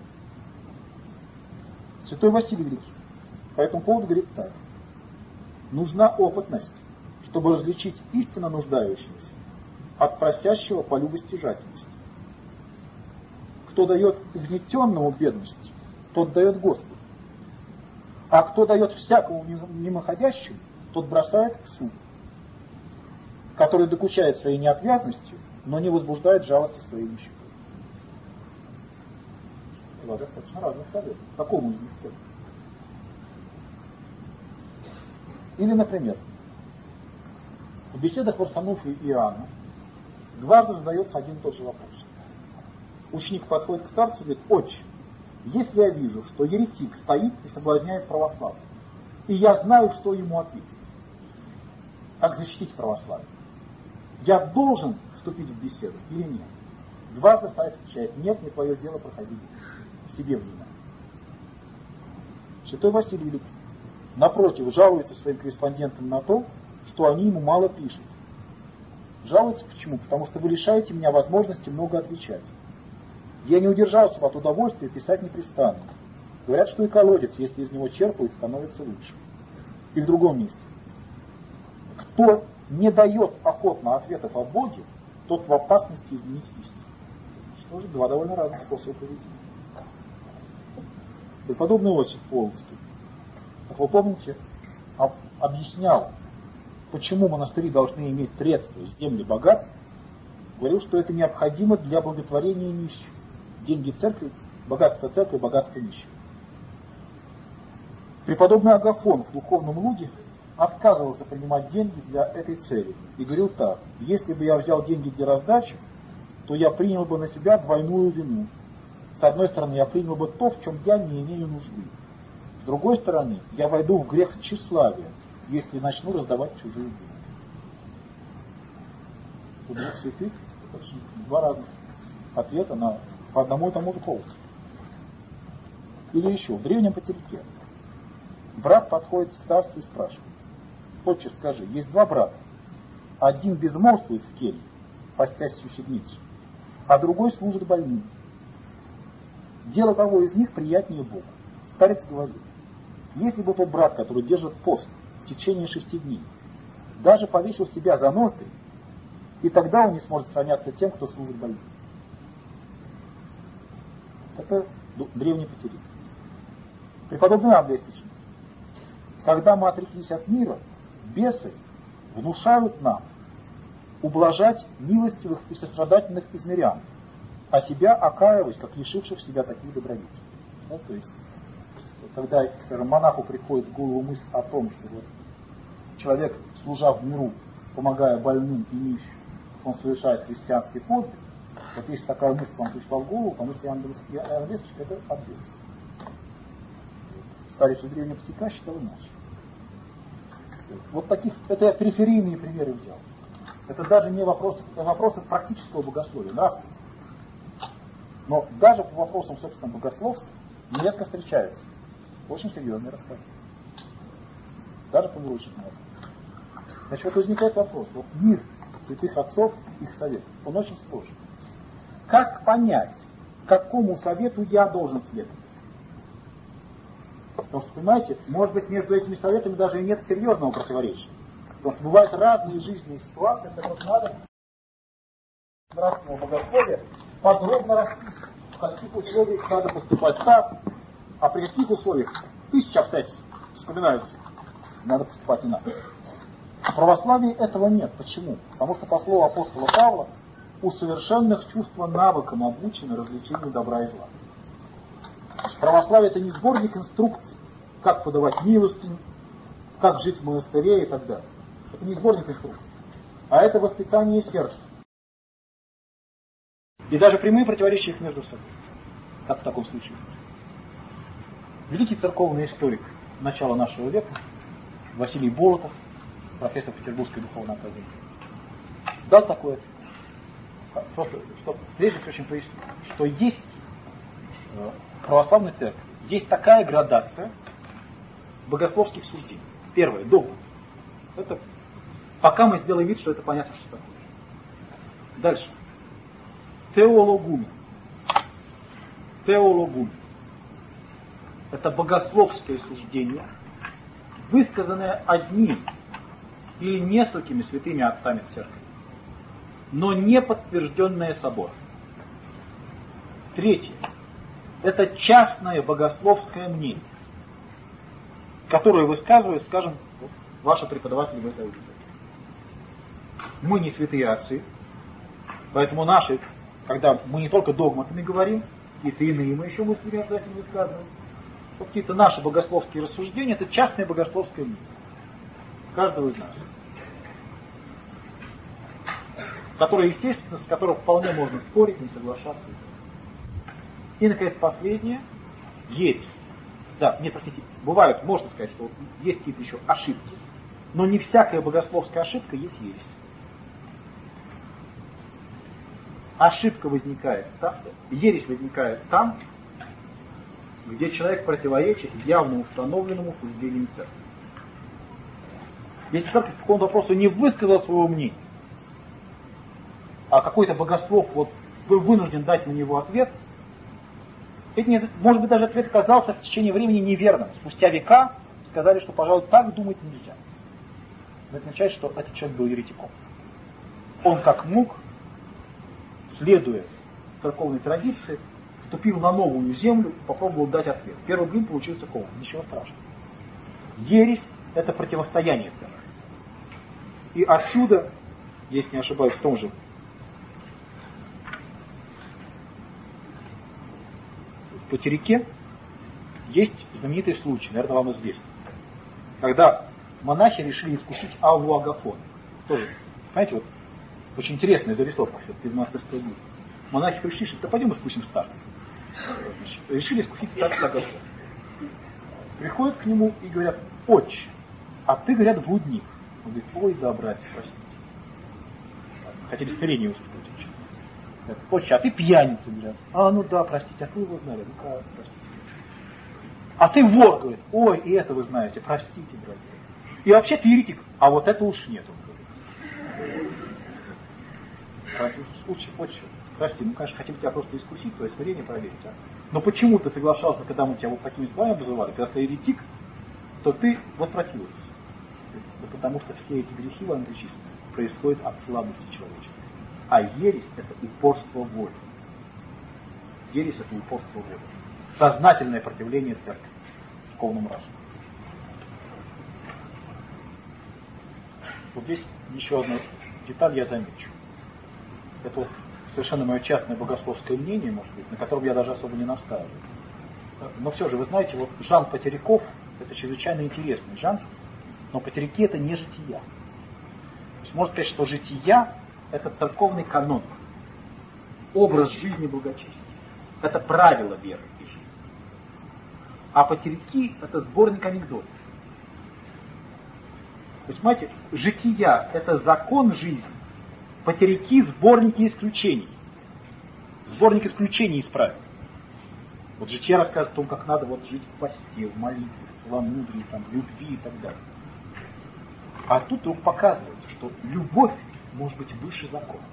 Святой Василий Великий по этому поводу говорит так. Нужна опытность, чтобы различить истинно нуждающегося от просящего по любостяжательности. Кто дает угнетенному бедность, тот дает Господу. А кто дает всякому мимоходящему, тот бросает в суд, который докучает своей неотвязностью, но не возбуждает жалости своей нищетой. Два достаточно разных советов. Какому из них стоит? Или, например, в беседах Варфануфия и Иоанна дважды задается один и тот же вопрос. Ученик подходит к старцу и говорит: «Отче, если я вижу, что еретик стоит и соблазняет православие, и я знаю, что ему ответить, как защитить православие, я должен вступить в беседу или нет?» Дважды старец отвечает: «Нет, не твое дело, проходи себе внимание». Святой Василий Великий, напротив, жалуется своим корреспондентам на то, что они ему мало пишут. Жалуется почему? Потому что вы лишаете меня возможности много отвечать. Я не удержался от удовольствия писать непрестанно. Говорят, что и колодец, если из него черпают, становится лучше. И в другом месте. Кто не дает охотно ответов о Боге, тот в опасности изменить истину. Что же, два довольно разных способа поведения. Преподобный Иосиф Полоцкий, как вы помните, объяснял, почему монастыри должны иметь средства, земли, богатства, говорил, что это необходимо для благотворения нищих. Деньги церкви, богатство церкви, богатство нищих. Преподобный Агафон в духовном луге отказывался принимать деньги для этой цели и говорил так: если бы я взял деньги для раздачи, то я принял бы на себя двойную вину. С одной стороны, я принял бы то, в чем я не имею нужды. С другой стороны, я войду в грех тщеславия, если начну раздавать чужие деньги. У двух святых два разных ответа по одному и тому же поводу. Или еще, в древнем Патерике брат подходит к старцу и спрашивает: отче, скажи, есть два брата. Один безмолвствует в келье, постясь всю седмицу, а другой служит больным. Дело кого из них приятнее Богу? Старец говорит: если бы тот брат, который держит пост в течение 6 дней, даже повесил себя за ноздри, и тогда он не сможет сравняться тем, кто служит больным. Это древний Патерик. Преподобный Иоанн Креститель: когда мы отреклись от мира, бесы внушают нам ублажать милостивых и сострадательных измерян, а себя окаивать, как лишивших себя таких добродетелей. Да, то есть, когда, скажем, монаху приходит в голову мысль о том, что вот человек, служа в миру, помогая больным и нищим, он совершает христианский подвиг, вот если такая мысль вам пришла в голову, то мысль Иоанна Крестителя это от беса. Старец из древнего Патика считал иначе. Вот таких, это я периферийные примеры взял. Это даже не вопросы, это вопросы практического богословия, нравственного. Но даже по вопросам, собственно, богословства нередко встречаются очень серьезные рассказы. Даже по выручным вопросам. Значит, вот возникает вопрос. Вот мир святых отцов, их совет, он очень сложный. Как понять, какому совету я должен следовать? Потому что, понимаете, может быть, между этими советами даже и нет серьезного противоречия. Потому что бывают разные жизненные ситуации, так вот надо нравственного богословия подробно расписано, в каких условиях надо поступать так, а при каких условиях 1000 обстоятельств вспоминаются, надо поступать иначе. В православии этого нет. Почему? Потому что, по слову апостола Павла, у совершенных чувства навыком обучены различению добра и зла. Православие это не сборник инструкций, как подавать милостыню, как жить в монастыре и так далее. Это не сборник инструкций, а это воспитание сердца. И даже прямые противоречия их между собой. Как в таком случае? Великий церковный историк начала нашего века Василий Болотов, профессор Петербургской духовной академии, дал такое, просто, чтобы прежде всего пояснить, что есть в православной церкви, есть такая градация богословских суждений. Первое, догма. Это пока мы сделаем вид, что это понятно, что такое. Дальше. Теологумен. Теологумен. Это богословское суждение, высказанное одним или несколькими святыми отцами церкви, но не подтвержденное собором. Третье. Это частное богословское мнение, которое высказывают, скажем, ваши преподаватели в этой аудитории. Мы не святые отцы, поэтому наши, когда мы не только догматами говорим, какие-то иные мы еще мысли обязательно высказываем, вот какие-то наши богословские рассуждения, это частное богословское мнение каждого из нас, которое, естественно, с которым вполне можно спорить, не соглашаться. И, наконец, последнее – ересь. Да, нет, простите, бывают, можно сказать, что есть какие-то еще ошибки, но не всякая богословская ошибка есть ересь. Ошибка возникает там, ересь возникает там, где человек противоречит явно установленному суждению церкви. Если церковь по какому-то вопросу не высказала своего мнения, а какой-то богослов вот вынужден дать на него ответ, Может быть, даже ответ оказался в течение времени неверным. Спустя века сказали, что, пожалуй, так думать нельзя. Это означает, что этот человек был еретиком. Он как мог, следуя церковной традиции, вступил на новую землю и попробовал дать ответ. Первый блин получился колом. Ничего страшного. Ересь – это противостояние церкви. И отсюда, если не ошибаюсь, в том же потерике есть знаменитый случай, наверное, вам известный. Когда монахи решили искусить Авву Агафона. Тоже, понимаете, вот очень интересная зарисовка все-таки из монастырской истории. Монахи пришли, что да пойдем искусим старца. Решили искусить старца Агафона. Приходят к нему и говорят: отче, а ты, говорят, блудник. Он говорит: ой, да, братья, простите. Хотели смирение испытать. Отче, а ты пьяница, говорят. А, ну да, простите, а вы его знали? Ну-ка, простите. А ты вор, говорит. Ой, и это вы знаете, простите, братья. И вообще ты еретик. А вот это уж нет, он говорит. Отче, прости, ну, конечно, хотим тебя просто искусить, твое смирение проверить. А? Но почему ты соглашался, когда мы тебя вот такими словами обзывали? Когда ты еретик, то ты воспротивился. Да потому что все эти грехи в античестве происходят от слабости человеческой. А ересь – это упорство воли. Ересь – это упорство воли. Сознательное противление церкви церковному разуму. Вот здесь еще одну деталь я замечу. Это вот совершенно мое частное богословское мнение, может быть, на котором я даже особо не настаиваю. Но все же, вы знаете, вот Жан Потеряков – это чрезвычайно интересный жанр, но Потеряки – это не жития. То есть можно сказать, что жития – это церковный канон, образ жизни благочестия. Это правило веры и жизни. А Потеряки – это сборник анекдотов. То есть, понимаете, жития – это закон жизни. Потеряки – сборники исключений. Сборник исключений из правил. Вот жития рассказывает о том, как надо вот жить в посте, в молитве, в целомудрии, там, в любви и так далее. А тут вдруг показывается, что любовь может быть выше закона.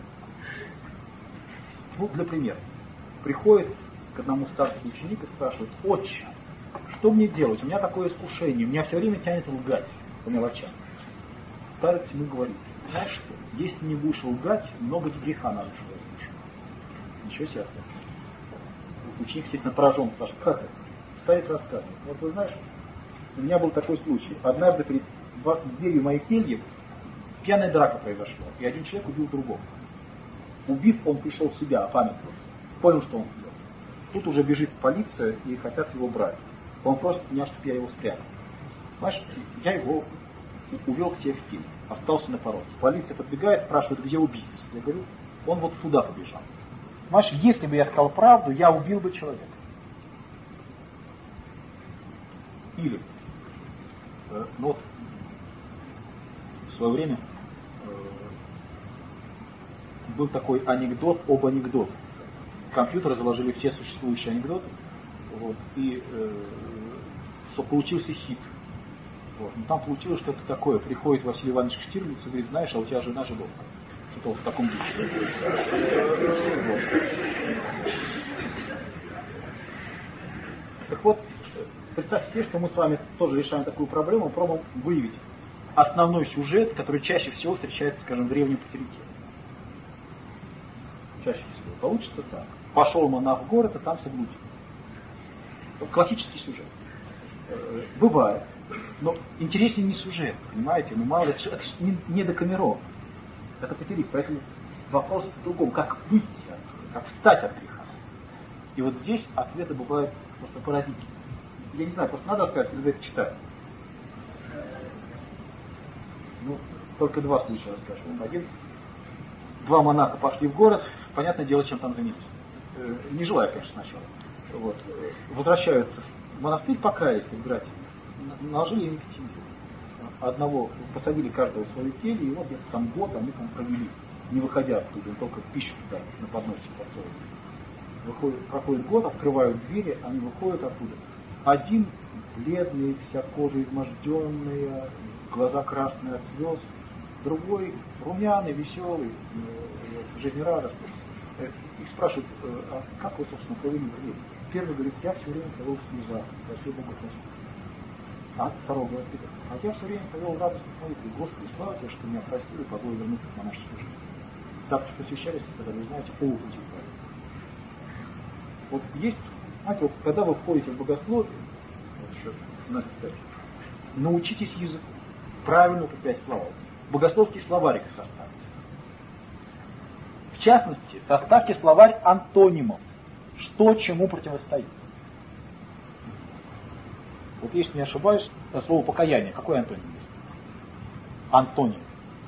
Ну, для примера. Приходит к одному старцу ученик и спрашивает: отче, что мне делать? У меня такое искушение, меня все время тянет лгать по мелочам. Старец ему говорит: знаешь что, если не будешь лгать, много греха нарушишь. Ничего себе. Ученик, естественно, поражен, спрашивает: как это? Старец рассказывает: вот вы знаешь, у меня был такой случай. Однажды перед дверью моей кельи пьяная драка произошла, и один человек убил другого. Убив, он пришел в себя, опамятовался, понял, что он сделал. Тут уже бежит полиция и хотят его брать. Он просит меня, чтобы я его спрятал. Понимаешь, я его увел к себе в келью, остался на пороге. Полиция подбегает, спрашивает: где убийца? Я говорю: он вот туда побежал. Понимаешь, если бы я сказал правду, я убил бы человека. Или, ну вот, в свое время был такой анекдот об анекдотах. Компьютеры заложили все существующие анекдоты, вот, и получился хит. Вот. Но там получилось что-то такое. Приходит Василий Иванович Штирлиц и говорит: знаешь, а у тебя жена жидовка. Что-то вот в таком духе. Вот. Так вот, представьте себе, что мы с вами тоже решаем такую проблему, пробуем выявить основной сюжет, который чаще всего встречается, скажем, в древнем Потеряке. Чаще всего. Получится так. Пошел монах в город, а там соблудил. Классический сюжет. Бывает. Но интереснее не сюжет, понимаете? Ну, мало ли, это не Декамерон. Это Потерик. Поэтому вопрос в другом. Как выйти оттуда, как встать от греха. И вот здесь ответы бывают просто поразительные. Я не знаю, просто надо сказать, или вы это читаете. Ну, только два случая расскажу. Два монаха пошли в город, понятное дело, чем там занялись. Не желая, конечно, сначала. Вот. Возвращаются в монастырь, покаялись, братья. Наложили им пятимир. Одного посадили каждого в свою келью, и вот где-то там год они там провели, не выходя оттуда, только пищу туда на подносе подсовывали. Проходит год, открывают двери, они выходят оттуда. Один бледный, вся кожа изможденная, глаза красные от слез. Другой румяный, веселый, жизнерадостный. Их спрашивают: а как вы, собственно, провели время? первый говорит, я все время провел в слезах, проси Бога простить. А второй говорит, а я все время провел в радостных молитвах. Господи, слава тебе, что меня простил и позволил вернуться к монашеской жизни. Завтра посвящались, когда вы знаете, полпути правильно. Вот есть, знаете, вот, когда вы входите в богословие, вот еще Настя, кстати, научитесь языку, правильно употреблять слова. Богословский словарик составьте. В частности, составьте словарь антонимов. Что чему противостоит. Вот если не ошибаюсь, слово покаяние, какой антоним есть? Антоним.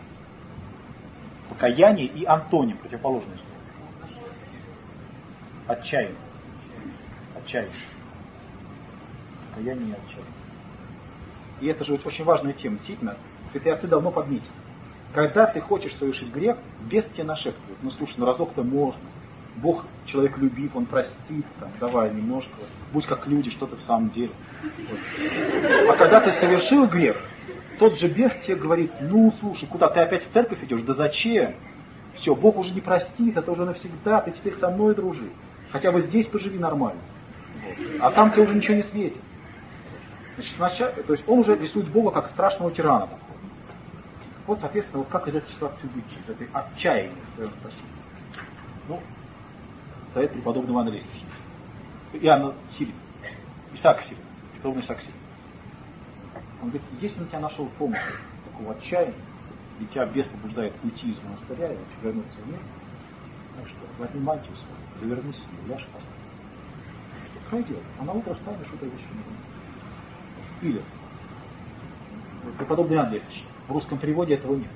Покаяние и антоним, противоположные слова. Отчаяние. Отчаяние. Покаяние и отчаяние. И это же очень важная тема. Действительно, святые отцы давно подметили. Когда ты хочешь совершить грех, без тебя нашептывают. Ну слушай, разок-то можно. Бог человек любит, он простит, там, давай немножко, будь как люди, что ты в самом деле. Вот. А когда ты совершил грех, тот же бес тебе говорит, ну слушай, куда ты опять в церковь идешь? Да зачем? Все, Бог уже не простит, это уже навсегда, ты теперь со мной дружи. Хотя бы здесь поживи нормально. Вот. А там тебе уже ничего не светит. Значит, сначала, то есть он уже рисует Бога как страшного тирана. Вот, соответственно, вот как из этой ситуации выйти, из этой отчаяния своего спасения. Ну, совет преподобного Иоанна Лестича. Иоанна Сирин. Исаак Сирин. Преподобный Исаак Сирин. Он говорит, если на тебя нашел помощь такого отчаяния, и тебя бес побуждает уйти из монастыря и вернуться в мир, так что возьми мантию свою, завернись в нее, ляжь и поспи. Твое дело. А на утро встанешь, это еще не. Или преподобный Иоанн Лестич. В русском переводе этого нет.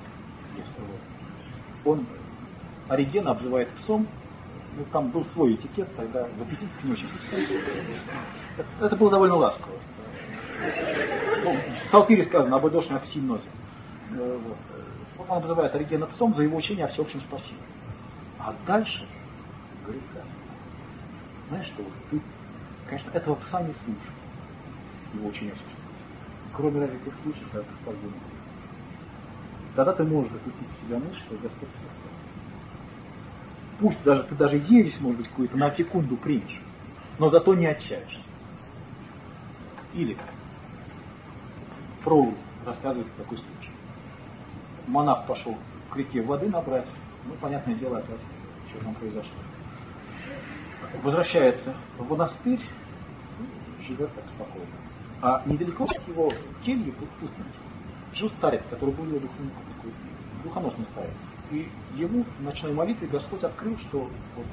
Он Оригена обзывает псом. Ну, там был свой этикет, тогда в аппетитах не очень. Это было довольно ласково. Ну, в Псалтире сказано, обойдошный псин носит. Вот он обзывает Оригена псом за его учение о всеобщем спасении. А дальше говорит так. Знаешь что, ты, конечно, этого пса не слушай. Его учение о всеобщем спасении. Кроме разве тех случаев, когда ты впал в вину. Тогда ты можешь допустить в себя мысль, что Господь все. Пусть даже ты даже ересь, может быть, какую-то на секунду примешь, но зато не отчаешься. Или Фроулу рассказывается такой случай. Монах пошел к реке воды набрать, ну, понятное дело, опять, что там произошло. Возвращается в монастырь, живет так спокойно. А недалеко от его кельи, пустынки, жил старец, который был его духоносный старец. И ему в ночной молитве Господь открыл, что вот,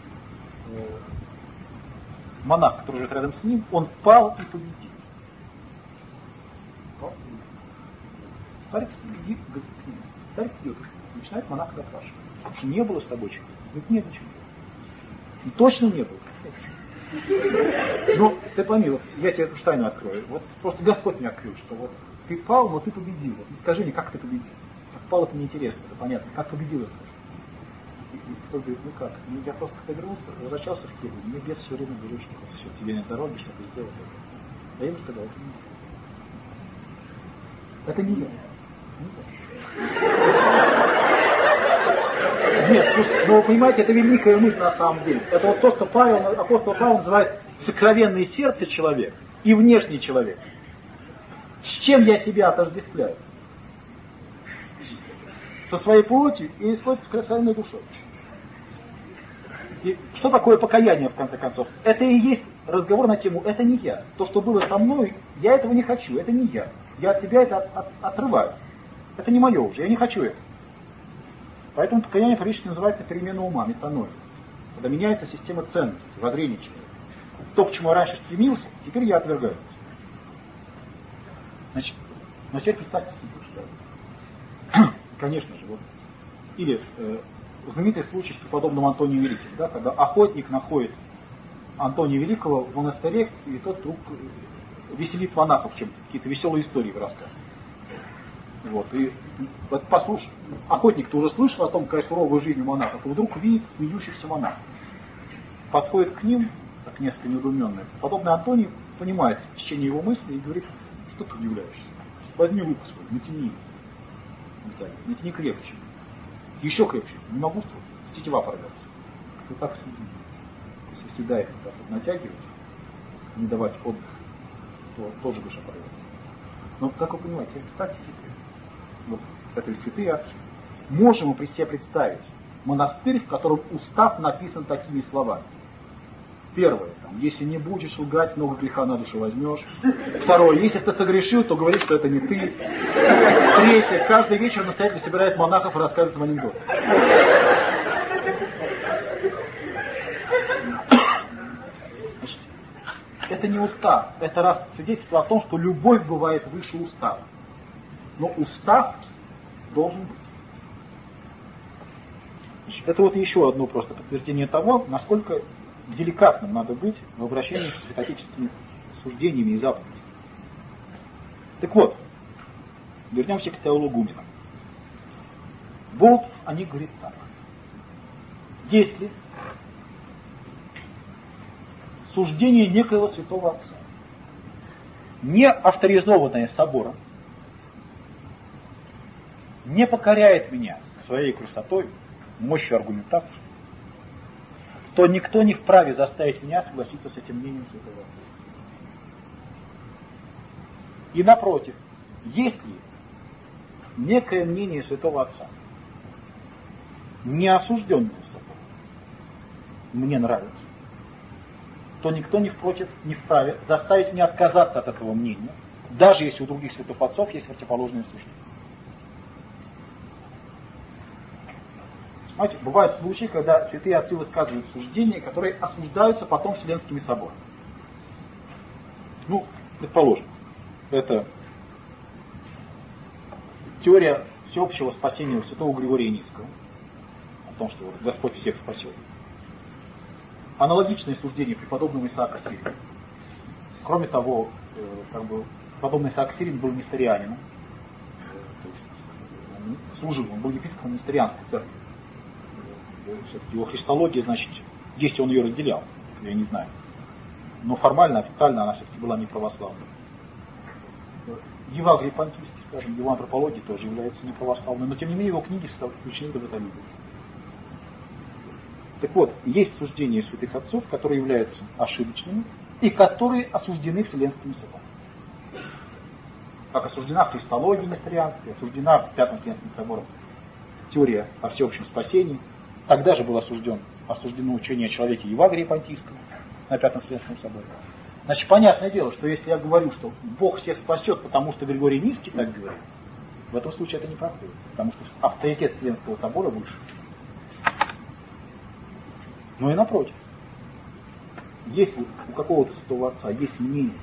монах, который живет рядом с ним, он пал и победил. Старец идет, начинает монаха допрашивать. Что не было с тобой чего? Говорит, нет ничего. И точно не было. Ну, ты пойми, вот я тебе эту тайну открою. Вот просто Господь мне открыл, что вот ты пал, но ты победил. Вот скажи мне, как ты победил? Как пал, это неинтересно, это понятно. Как победил, скажи. И кто говорит, ну как? Ну, я просто когда вернулся, возвращался в Киев, мне бес все время говорил, что все, тебе нет дороги, что ты сделал. А я ему сказал, это не я. Нет, слушайте, ну вы понимаете, это великая мысль на самом деле. Это вот то, что апостол Павел называет сокровенное сердце человека и внешний человек. С чем я себя отождествляю? Со своей плотью или с сокровенной душой? И что такое покаяние, в конце концов? Это и есть разговор на тему «это не я». То, что было со мной, я этого не хочу, это не я. Я от себя это отрываю. Это не мое уже, я не хочу это. Поэтому покаяние по-русски называется перемена ума, метаноия. Когда меняется система ценностей, воззрения человека. То, к чему я раньше стремился, теперь я отвергаю. Значит, но теперь представьте себе, что, конечно же, вот, или знаменитый случай с преподобным Антонием Великим, да, когда охотник находит Антония Великого в монастыре, и тот вдруг веселит монахов чем-то, какие-то веселые истории рассказывает. Вот, и вот послушай, охотник-то уже слышал о том, какая суровая жизнь у монахов, и вдруг видит смеющихся монахов. Подходит к ним, так несколько неудуменный. Подобный Антоний понимает течение его мысли и говорит, что ты удивляешься? Возьми выпуск, натяни. Натяни крепче. Еще крепче. Не могу, тетива порвется. Вот так всегда их вот натягивать. не давать отдых, то тоже душа порвется. Но, как вы понимаете, представьте себе, вот это и святые отцы. Можем мы при себе представить монастырь, в котором устав написан такими словами. Первое, если не будешь лгать, много греха на душу возьмешь. Второе, если ты согрешил, то говори, что это не ты. Третье, каждый вечер настоятель собирает монахов и рассказывает им анекдоты. Это не устав, это раз свидетельство о том, что любовь бывает выше устава. Но устав должен быть. Это вот еще одно просто подтверждение того, насколько деликатным надо быть в обращении с святоотечественными суждениями и заповедями. Так вот, вернемся к теологуменам. Вот они говорят так. Если суждение некоего святого отца, не авторизованное собором, не покоряет меня своей красотой, мощью аргументации, то никто не вправе заставить меня согласиться с этим мнением святого отца. И напротив, если некое мнение святого отца, не осужденное собой, мне нравится, то никто не вправе заставить меня отказаться от этого мнения, даже если у других святых отцов есть противоположные суждения. Знаете, бывают случаи, когда святые отцы высказывают суждения, которые осуждаются потом Вселенскими соборами. Предположим, это теория всеобщего спасения святого Григория Нисского, о том, что Господь всех спасет. Аналогичное суждение преподобного Исаака Сирина. Кроме того, преподобный Исаак Сирин был несторианином, то есть он служил, он был епископом несторианской церкви. Его христология, значит, если он ее разделял, я не знаю. Но формально, официально она все-таки была не православной. Евагрий Понтийский, скажем, его антропология тоже является неправославной, но тем не менее его книги включены в это видео. Так вот, есть суждения святых отцов, которые являются ошибочными и которые осуждены Вселенским собором. Как осуждена христология несторианская, осуждена Пятым Вселенским собором теория о всеобщем спасении. Тогда же было осуждено учение о человеке Евагрия Понтийского на Пятом Вселенском соборе. Значит, понятное дело, что если я говорю, что Бог всех спасет, потому что Григорий Нисский так говорит, в этом случае это не проходит, потому что авторитет Вселенского собора выше. Но и напротив, если у какого-то святого отца есть мнение,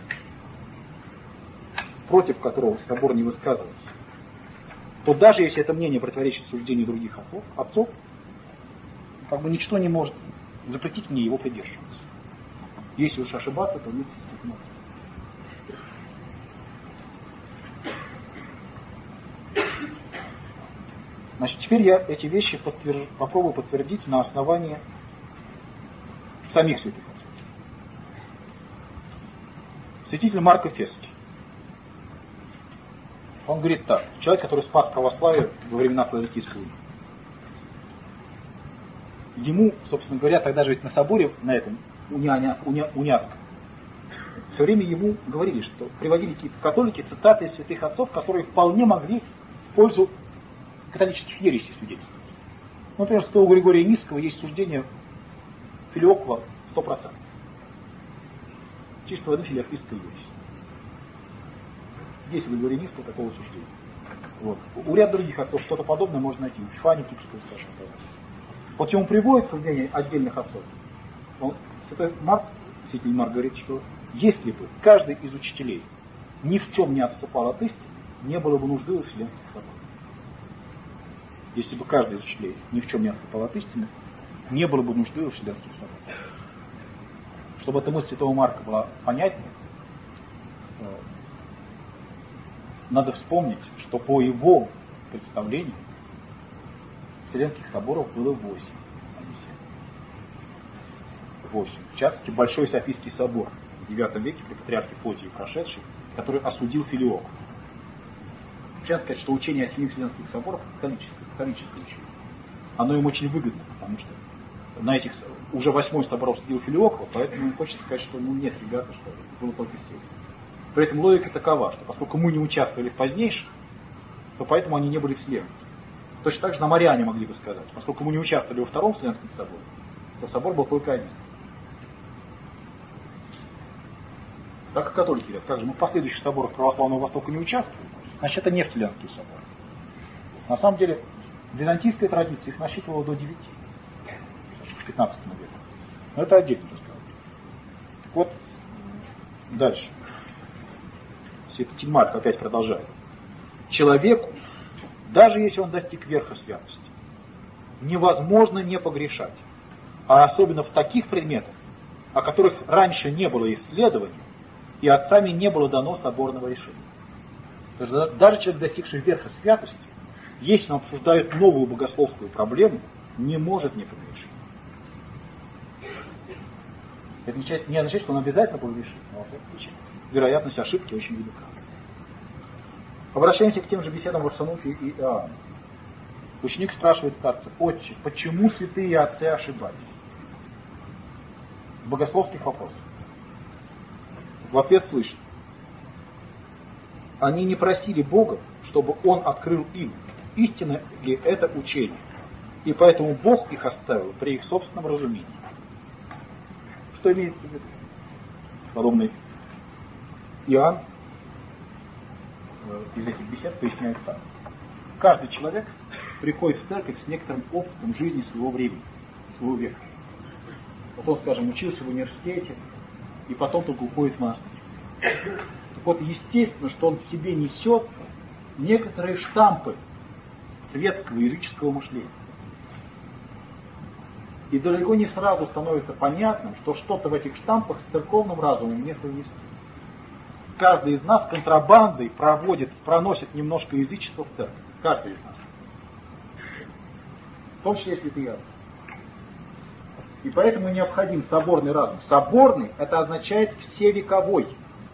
против которого собор не высказывается, то даже если это мнение противоречит суждению других отцов, ничто не может запретить мне его придерживаться. Если уж ошибаться, то вместе с святым отцом. Значит, теперь я эти вещи попробую подтвердить на основании самих святых отцов. Святитель Марк Эфесский. Он говорит так. Человек, который спас православие во времена Флорентийской унии. Ему, собственно говоря, тогда же ведь на соборе, на этом, униатском, все время ему говорили, что приводили какие-то католики цитаты из святых отцов, которые вполне могли в пользу католических ересей свидетельствовать. Например, у святого Григория Нисского есть суждение филиоква 100%. Чисто воды филиоквистская ересь. Есть у Григория Нисского такого суждения. Вот. У ряда других отцов что-то подобное можно найти. У Фифания Кипрского, скажем так. Вот ему приводит суждение отдельных отцов. Святой Марк, святитель Марк говорит, что если бы каждый из учителей ни в чем не отступал от истины, не было бы нужды в Вселенских соборах. Если бы каждый из учителей ни в чем не отступал от истины, не было бы нужды в Вселенских соборах. Чтобы эта мысль святого Марка была понятнее, надо вспомнить, что по его представлению Вселенских соборов было 8, а не 7. 8. В частности, Большой Софийский собор в IX веке при патриархе Фотии прошедший, который осудил филиок. Честно сказать, что учение о 7 Вселенских соборах католическое учение. Оно им очень выгодно, потому что на этих уже 8-й собор обсудил Филиокова, поэтому хочется сказать, что нет, ребята, что было только 7. При этом логика такова, что поскольку мы не участвовали в позднейших, то поэтому они не были вселенскими. Точно так же на Мариане могли бы сказать. Поскольку мы не участвовали во втором Вселенском соборе, то собор был только один. Так как католики говорят, как же мы в последующих соборах православного Востока не участвуем, значит это не Вселенский собор. На самом деле, византийская традиция их насчитывала до 9 в 15 веке. Но это отдельный разговор. Вот, дальше. Святитель Марк опять продолжает. Человеку, даже если он достиг верха святости, невозможно не погрешать. А особенно в таких предметах, о которых раньше не было исследований, и отцами не было дано соборного решения. То есть даже человек, достигший верха святости, если он обсуждает новую богословскую проблему, не может не погрешить. Это не означает, что он обязательно погрешит, но в этом случае вероятность ошибки очень велика. Обращаемся к тем же беседам Варсануфия и Иоанна. Ученик спрашивает старца: отче, почему святые отцы ошибались? В богословских вопросах. В ответ слышит: они не просили Бога, чтобы Он открыл им, истинно ли это учение, и поэтому Бог их оставил при их собственном разумении. Что имеется в виду? Подобный Иоанн из этих бесед поясняет так. Каждый человек приходит в церковь с некоторым опытом жизни своего времени, своего века. Вот он, скажем, учился в университете, и потом только уходит в монастырь. Так вот, естественно, что он в себе несет некоторые штампы светского языческого мышления. И далеко не сразу становится понятным, что что-то в этих штампах с церковным разумом не совместимо. Каждый из нас контрабандой проносит немножко язычества в церковь. Каждый из нас. В том числе и святые отцы. И поэтому необходим соборный разум. Соборный — это означает всевековой.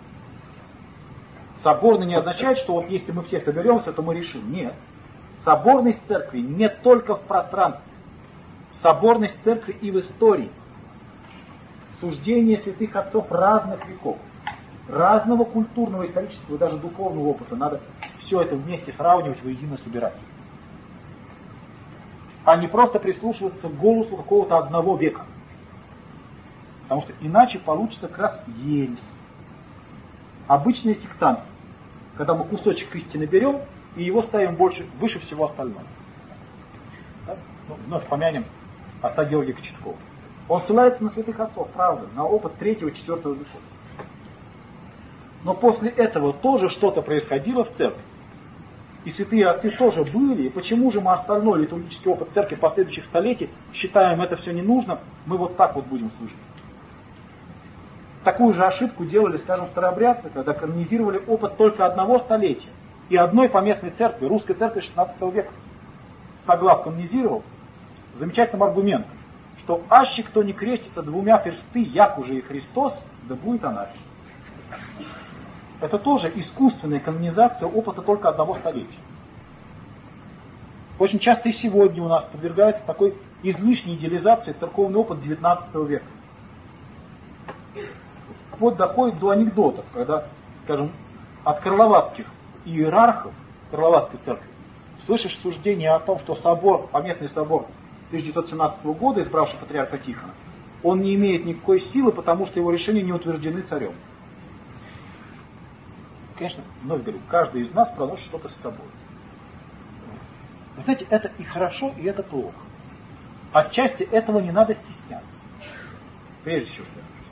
Соборный не означает, что вот если мы все соберемся, то мы решим. Нет. Соборность церкви не только в пространстве. Соборность церкви и в истории. Суждения святых отцов разных веков. Разного культурного, исторического и даже духовного опыта. Надо все это вместе сравнивать, воедино собирать. А не просто прислушиваться к голосу какого-то одного века. Потому что иначе получится как раз ересь. Обычное сектантство. Когда мы кусочек истины берем и его ставим выше всего остального. Да? Вновь помянем отца Георгия Кочеткова. Он ссылается на святых отцов, правда, на опыт 3-4 веков. Но после этого тоже что-то происходило в церкви. И святые отцы тоже были. И почему же мы остальной литургический опыт церкви последующих столетий считаем это все не нужно, мы вот так вот будем служить? Такую же ошибку делали, скажем, старообрядцы, когда канонизировали опыт только одного столетия и одной поместной церкви, русской церкви XVI века. Стоглав канонизировал замечательным аргументом, что аще кто не крестится 2 персты, як уже и Христос, да будет анафема. Это тоже искусственная канонизация опыта только одного столетия. Очень часто и сегодня у нас подвергается такой излишней идеализации церковный опыт XIX века. Вот доходит до анекдотов, когда, скажем, от карловацких иерархов Карловацкой церкви слышишь суждение о том, что собор, поместный собор 1917 года, избравший патриарха Тихона, он не имеет никакой силы, потому что его решения не утверждены царем. Конечно, вновь говорю, каждый из нас проносит что-то с собой. Вы знаете, это и хорошо, и это плохо. Отчасти этого не надо стесняться. Прежде всего, что я хочу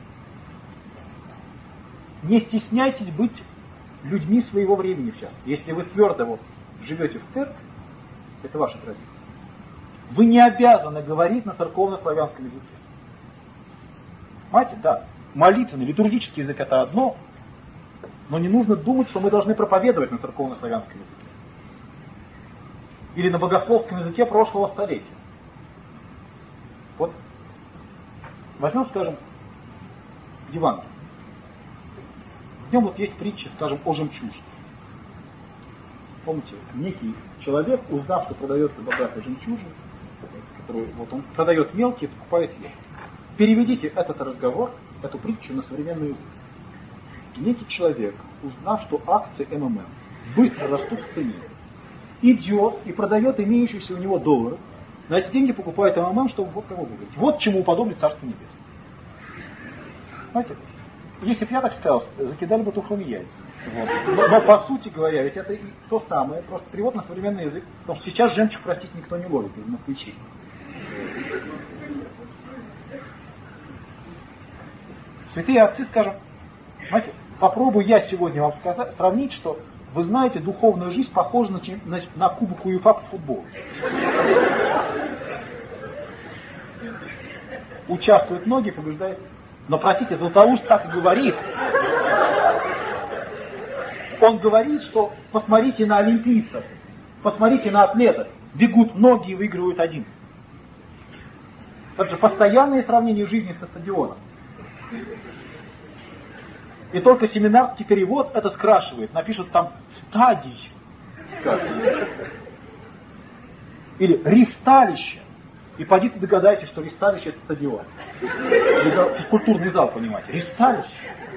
сказать. Не стесняйтесь быть людьми своего времени, в частности. Если вы твердо живете в церкви, это ваша традиция. Вы не обязаны говорить на церковно-славянском языке. Понимаете, да, молитвенный, литургический язык это одно, но не нужно думать, что мы должны проповедовать на церковно-славянском языке. Или на богословском языке прошлого столетия. Вот возьмем, скажем, Евангелие. В нем вот есть притча, скажем, о жемчужине. Помните, некий человек, узнав, что продается богатая жемчужина, который вот он продает мелкий и покупает мелкий. Переведите этот разговор, эту притчу на современный язык. Некий человек, узнав, что акции МММ быстро растут в цене, идет и продает имеющиеся у него доллары, на эти деньги покупает МММ, чтобы вот кого выиграть. Вот чему уподобит Царство Небесное. Знаете, если бы я так сказал, закидали бы тухлыми яйца. Вот. Но по сути говоря, ведь это и то самое, просто перевод на современный язык. Потому что сейчас жемчуг, простите, никто не ловит из москвичей. Святые отцы, скажем, знаете, попробую я сегодня вам сравнить, что вы знаете, духовная жизнь похожа на кубок УЕФА по футболу. Участвуют многие, побеждают. Но, простите, Златоуст так и говорит. Он говорит, что посмотрите на олимпийцев, посмотрите на атлетов. Бегут многие и выигрывают один. Это же постоянное сравнение жизни со стадионом. И только семинарский перевод это скрашивает. Напишут там стадий. Или ристалище. И пойдите догадайтесь, что ристалище это стадион. Физкультурный зал, понимаете. Ристалище.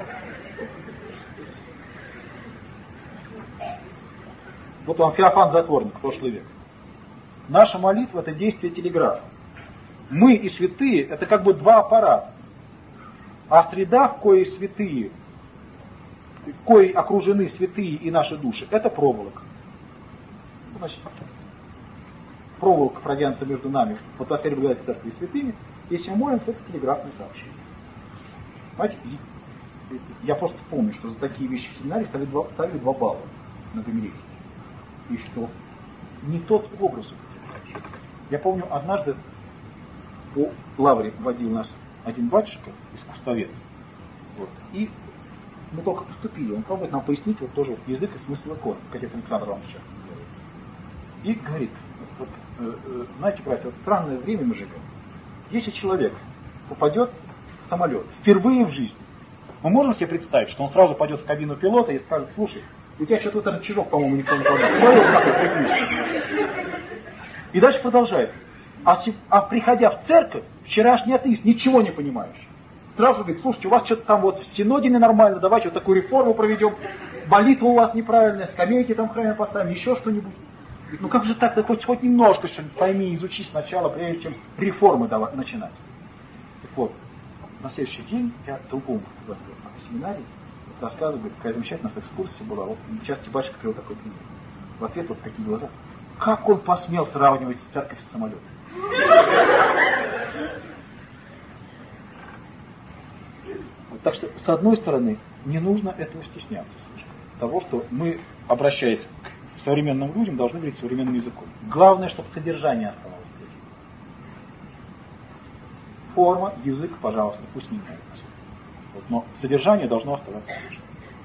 Вот вам Феофан Затворник, прошлый век. Наша молитва это действие телеграфа. Мы и святые это как бы два аппарата. А среда, в коей святые, в коей окружены святые и наши души, это проволока. Значит, проволока продвинута между нами в атмосфере благодати церкви и святыми. Если мы молимся, это телеграфное сообщение. Понимаете, я просто помню, что за такие вещи в семинаре ставили 2 балла на гомилетике. И что не тот образ употребляешь. Я помню, однажды по лавре водил нас один батюшка, искусствовед. Вот. И мы только поступили. Он пробует нам пояснить вот тоже язык и смысл икон, как это Александр Иванович сейчас говорит. И говорит, вот, знаете, братья, вот странное время мы живем. Если человек попадет в самолет впервые в жизни, мы можем себе представить, что он сразу пойдет в кабину пилота и скажет: слушай, у тебя что-то вот этот рычажок, по-моему, никто не подал. И дальше продолжает. А приходя в церковь, вчерашний атеист, ничего не понимаешь. Сразу говорит: слушайте, у вас что-то там вот в синоде ненормально, давайте вот такую реформу проведем, молитва у вас неправильная, скамейки там в храме поставим, еще что-нибудь. Говорит: ну как же так, хоть немножко что-нибудь пойми, изучи сначала, прежде чем реформы начинать. Так вот, на следующий день я другому в семинаре рассказываю, говорит, какая замечательная экскурсия была. Вот в части батюшка привел такой пример. В ответ вот такие глаза. Как он посмел сравнивать церковь с самолетом? Вот, так что, с одной стороны, не нужно этого стесняться. Того, что мы, обращаясь к современным людям, должны говорить современным языком. Главное, чтобы содержание оставалось прежним. Форма, язык, пожалуйста, пусть меняется. Вот, но содержание должно оставаться прежним.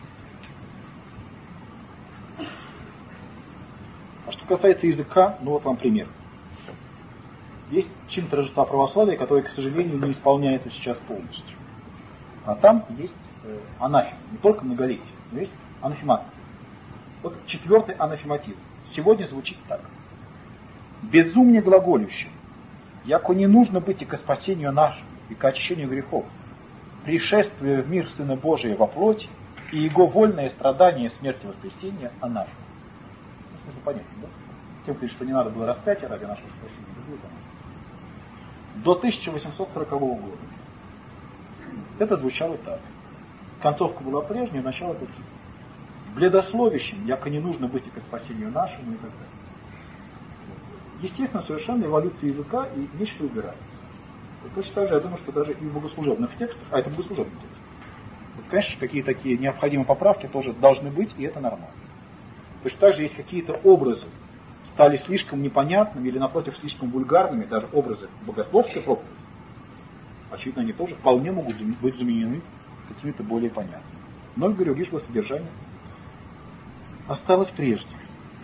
А что касается языка, ну вот вам пример. Есть чин торжества православия, который, к сожалению, не исполняется сейчас полностью. А там есть анафема, не только многолетие, но есть анафемация. Вот 4-й анафематизм. Сегодня звучит так. Безумне глаголющим, яко не нужно быть и ко спасению нашему, и к очищению грехов, пришествие в мир Сына Божия во плоти, и Его вольное страдание, смерть и воскресение анафема. Смысл понятно, да? Тем, кто говорит, что не надо было распятие ради нашего спасения, не будет анафема. До 1840 года. Это звучало так. Концовка была прежняя, начало таким. Бледословящим, яко не нужно быть и ко спасению нашему, и так далее. Естественно, совершенно эволюция языка, и нечто убирается. Точно так же, я думаю, что даже и в богослужебных текстах, а это богослужебный текст, вот, конечно, какие такие необходимые поправки тоже должны быть, и это нормально. Точно так же есть какие-то образы, стали слишком непонятными или, напротив, слишком вульгарными, даже образы богословской проповеди, очевидно, они тоже вполне могут быть заменены какими-то более понятными. Но, говорю, лишь бы содержание осталось прежде.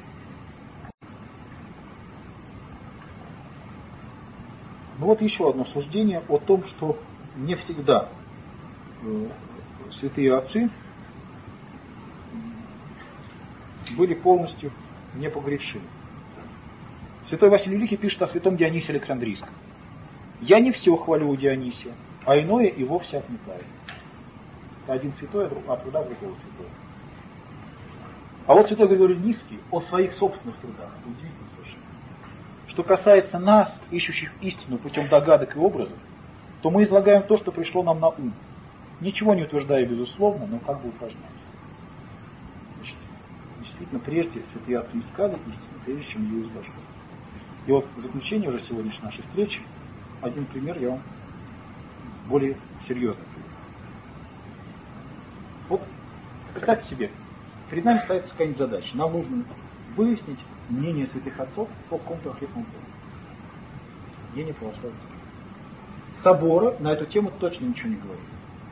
Ну вот еще одно суждение о том, что не всегда святые отцы были полностью непогрешимы. Святой Василий Великий пишет о святом Дионисии Александрийском. «Я не все хвалю у Дионисия, а иное и вовсе отметаю». Это один святой, а труда другого святого. А вот святой Григорий Низкий о своих собственных трудах, это удивительно совершенно. Что касается нас, ищущих истину путем догадок и образов, то мы излагаем то, что пришло нам на ум. Ничего не утверждая безусловно, но как бы упражняясь. Значит, действительно, прежде святые отцы искали истину, прежде чем ее изложили. И вот в заключение уже сегодняшней нашей встречи один пример я вам более серьезно приведу. Вот представьте себе, перед нами ставится какая-нибудь задача. Нам нужно выяснить мнение святых отцов по какому-то конкретному поводу. Мнение православия. Собора на эту тему точно ничего не говорит.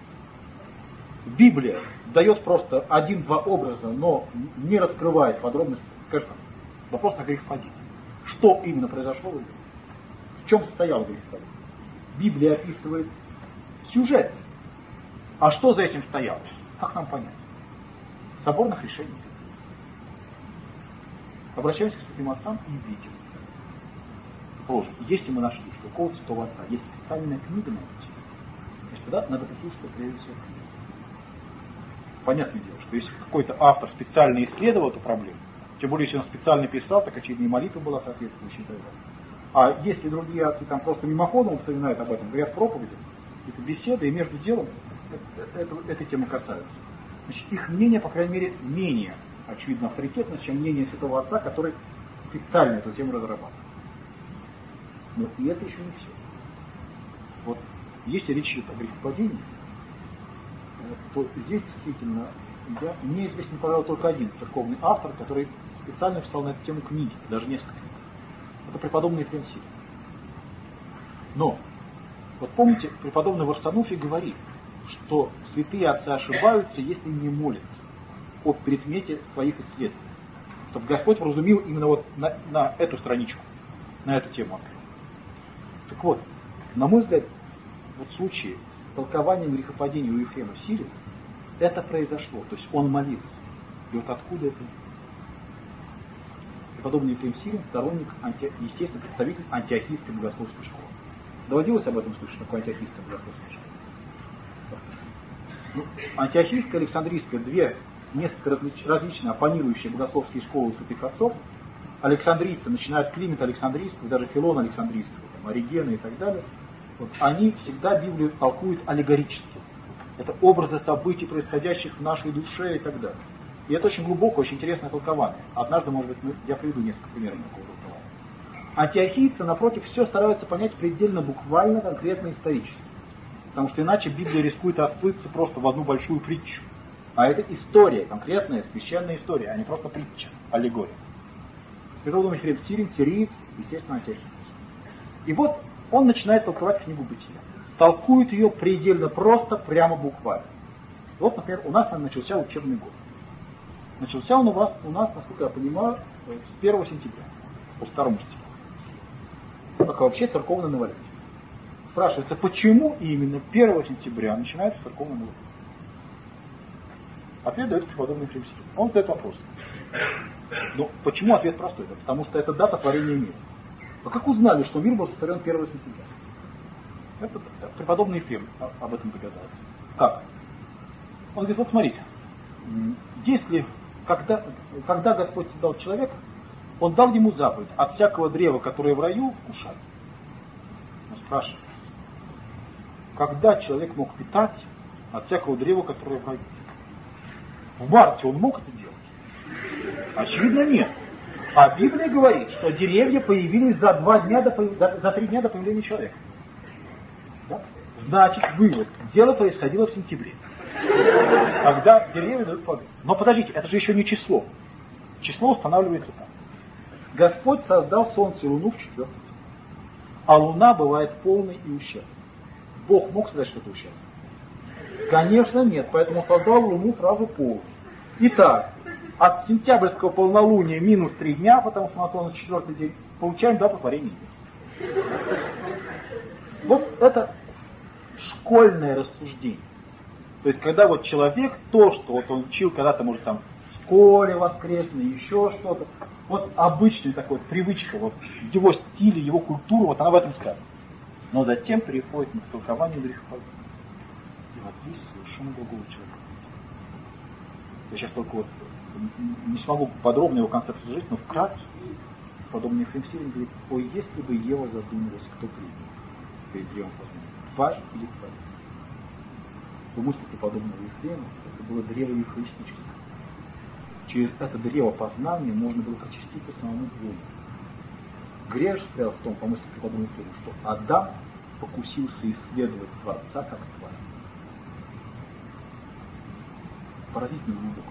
Библия дает просто один-два образа, но не раскрывает подробности. Скажем так, вопрос о грехопадении. Что именно произошло в Библии? В чем состоял грехопадение? Библия описывает сюжет. А что за этим стояло? Как нам понять? Соборных решений. Обращаемся к святым отцам и видим. Положим, если мы нашли, что у какого-то святого отца есть специальная книга на эту тему, значит, тогда надо послушать прежде всего книгу. Понятное дело, что если какой-то автор специально исследовал эту проблему, тем более, если он специально писал, так очевидно и молитва была соответствующая и так далее. А если другие отцы там просто мимоходом упоминают об этом, говорят проповеди, это беседы, и между делом этой темы касаются. Значит, их мнение, по крайней мере, менее, очевидно, авторитетно, чем мнение святого отца, который специально эту тему разрабатывал. Но и это еще не все. Вот если речь идет о грехопадении, то здесь действительно мне известен, пожалуй, только один церковный автор, который специально писал на эту тему книги, даже несколько книг. Это преподобный Ефрем Сирин. Но, вот помните, преподобный Варсануфий говорит, что святые отцы ошибаются, если не молятся о предмете своих исследований. Чтобы Господь вразумил именно вот на эту страничку, на эту тему. Так вот, на мой взгляд, вот в случае с толкованием грехопадения у Ефрема Сирина, это произошло, то есть он молился. И вот откуда это? Преподобный Ефрем Сирин, сторонник, естественно, представитель антиохийской богословской школы. Доводилось об этом слышать, такой антиохийской богословской школы? Ну, антиохийская, Александрийская, две несколько различные оппонирующие богословские школы святых отцов. Александрийцы, начиная от Климента Александрийского, даже Филона Александрийского, там, Оригена и так далее, вот, они всегда Библию толкуют аллегорически. Это образы событий, происходящих в нашей душе и так далее. И это очень глубокое, очень интересное толкование. Однажды, может быть, я приведу несколько примеров такого толкования. Антиохийцы, напротив, все стараются понять предельно буквально, конкретно исторически. Потому что иначе Библия рискует расплыться просто в одну большую притчу. А это история, конкретная священная история, а не просто притча, аллегория. Преподобный Ефрем Сирин, сириец, естественно, антиохиец. И вот он начинает толковать книгу Бытия. Толкует ее предельно просто, прямо буквально. Вот, например, у нас начался учебный год. Начался он у нас, насколько я понимаю, с 1 сентября, по 2 стиху. Как вообще церковное новолетие. Спрашивается, почему именно 1 сентября начинается церковное новолетие? Ответ дает преподобный Ефрем Сирин. Он задает вопрос. Ну, почему ответ простой? Да, потому что это дата творения мира. А как узнали, что мир был сотворен 1 сентября? Это преподобный Ефрем об этом догадается. Как? Он говорит, вот смотрите, если, когда Господь создал человека, Он дал ему заповедь от всякого древа, которое в раю, вкушать. Он спрашивает, когда человек мог питать от всякого древа, которое в раю? В марте он мог это делать? Очевидно, нет. А Библия говорит, что деревья появились за 3 дня до появления человека. Да? Значит, вывод. Дело происходило в сентябре. Когда деревья дают плоды. Но подождите, это же еще не число. Число устанавливается так. Господь создал солнце и луну в 4-й день. А луна бывает полной и ущербной. Бог мог сказать, что это ущербно? Конечно, нет. Поэтому создал луну сразу полной. Итак, от сентябрьского полнолуния минус 3 дня, потому что на солнце 4-й день, получаем дату творения мира. Вот это школьное рассуждение. То есть, когда вот человек, то, что вот он учил когда-то, может, там, школе воскресной, еще что-то. Вот обычная такая вот привычка, вот его стиль, его культура, вот она в этом сказана. Но затем переходит к толкованию грехопадения. И вот здесь совершенно другого человека. Я сейчас только вот не смогу подробно его концепцию изложить, но вкратце, подобно Ефрем Сирин говорит: ой, если бы Ева задумалась, кто придет перед древом познания, тварь или творец. Вы мыслите подобного Ефрема, это было древо евхаристическое. Через это древо познания можно было причаститься самому Богу. Грех стоял в том, по мысли подобного Ефрема, что Адам покусился исследовать Творца как тварь. Поразительно глубокое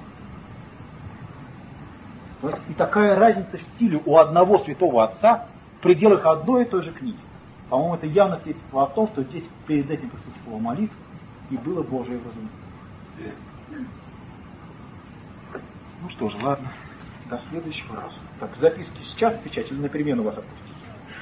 толкование. И такая разница в стиле у одного святого отца в пределах одной и той же книги. По-моему, это явно свидетельство о том, что здесь перед этим присутствовала молитва и было Божие разумение. Ну что ж, ладно. До следующего раза. Так, записки сейчас отвечать или на перемену вас отпустить?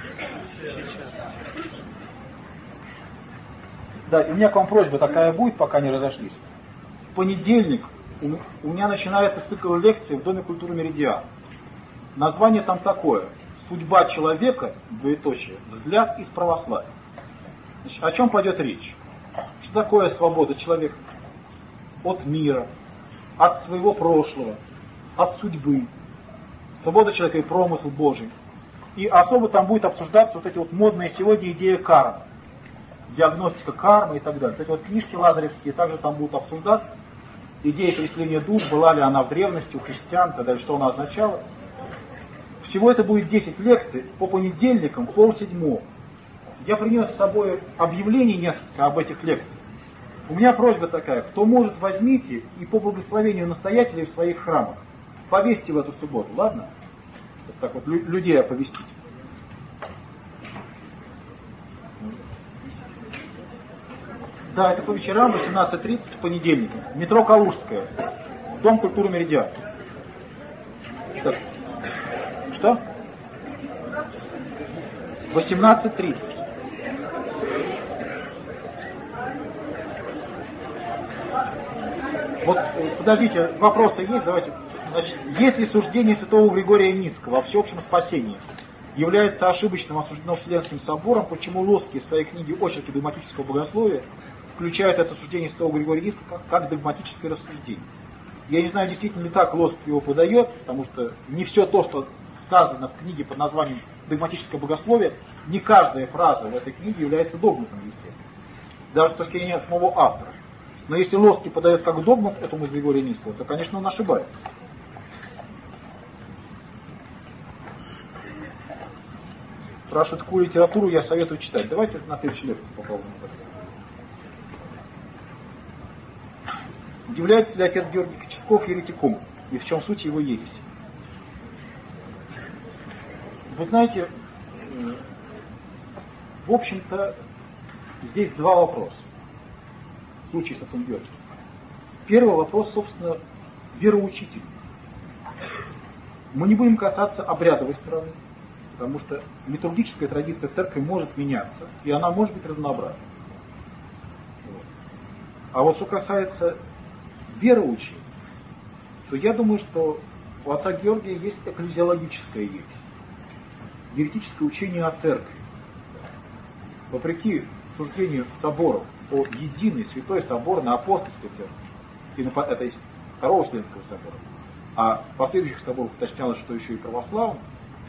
Да, и у меня к вам просьба такая будет, пока не разошлись. В понедельник у меня начинается цикл лекций в Доме культуры Меридиан. Название там такое: «Судьба человека, двоеточие, взгляд из православия». Значит, о чем пойдет речь? Что такое свобода человека от мира, от своего прошлого, от судьбы, свобода человека и промысл Божий. И особо там будет обсуждаться вот эти вот модные сегодня идеи кармы, диагностика кармы и так далее. Вот эти вот книжки лазаревские также там будут обсуждаться. Идея переселения душ, была ли она в древности у христиан, тогда что она означала. Всего это будет 10 лекций по понедельникам, 6:30. Я принес с собой объявлений несколько об этих лекциях. У меня просьба такая: кто может, возьмите и по благословению настоятелей в своих храмах повесьте в эту субботу, ладно? Вот так вот людей оповестите. Да, это по вечерам, 18:30 в понедельник. Метро Калужская. Дом культуры Меридиан. Так. Что? 18:30. Вот, подождите, вопросы есть? Давайте. Значит, если суждение святого Григория Нисского о всеобщем спасении является ошибочным, осуждено Вселенским собором, почему Лоцкий в своей книге «Очерки догматического богословия» включает это суждение святого Григория Нисского как догматическое рассуждение? Я не знаю, действительно ли так Лоцкий его подает, потому что не все то, что сказано в книге под названием «Догматическое богословие», не каждая фраза в этой книге является догматом, естественно. Даже с точки зрения самого автора. Но если Лоцкий подает как догмат эту мысль Григория Нисского, то, конечно, он ошибается. Про такую литературу я советую читать. Давайте на следующей лекции попробуем. Удивляется ли отец Георгий Кочетков еретиком? И в чем суть его ереси? Вы знаете, в общем-то, здесь два вопроса. В случае с отцом Георгием. Первый вопрос, собственно, вероучитель. Мы не будем касаться обрядовой стороны, потому что литургическая традиция церкви может меняться, и она может быть разнообразна. Вот. А вот что касается вероучения, то я думаю, что у отца Георгия есть экклезиологическая ересь. Еретическое учение о церкви. Вопреки суждению соборов о единой святой соборной апостольской церкви, это из Второго Вселенского собора, а в последующих соборах уточнялось, что еще и православный,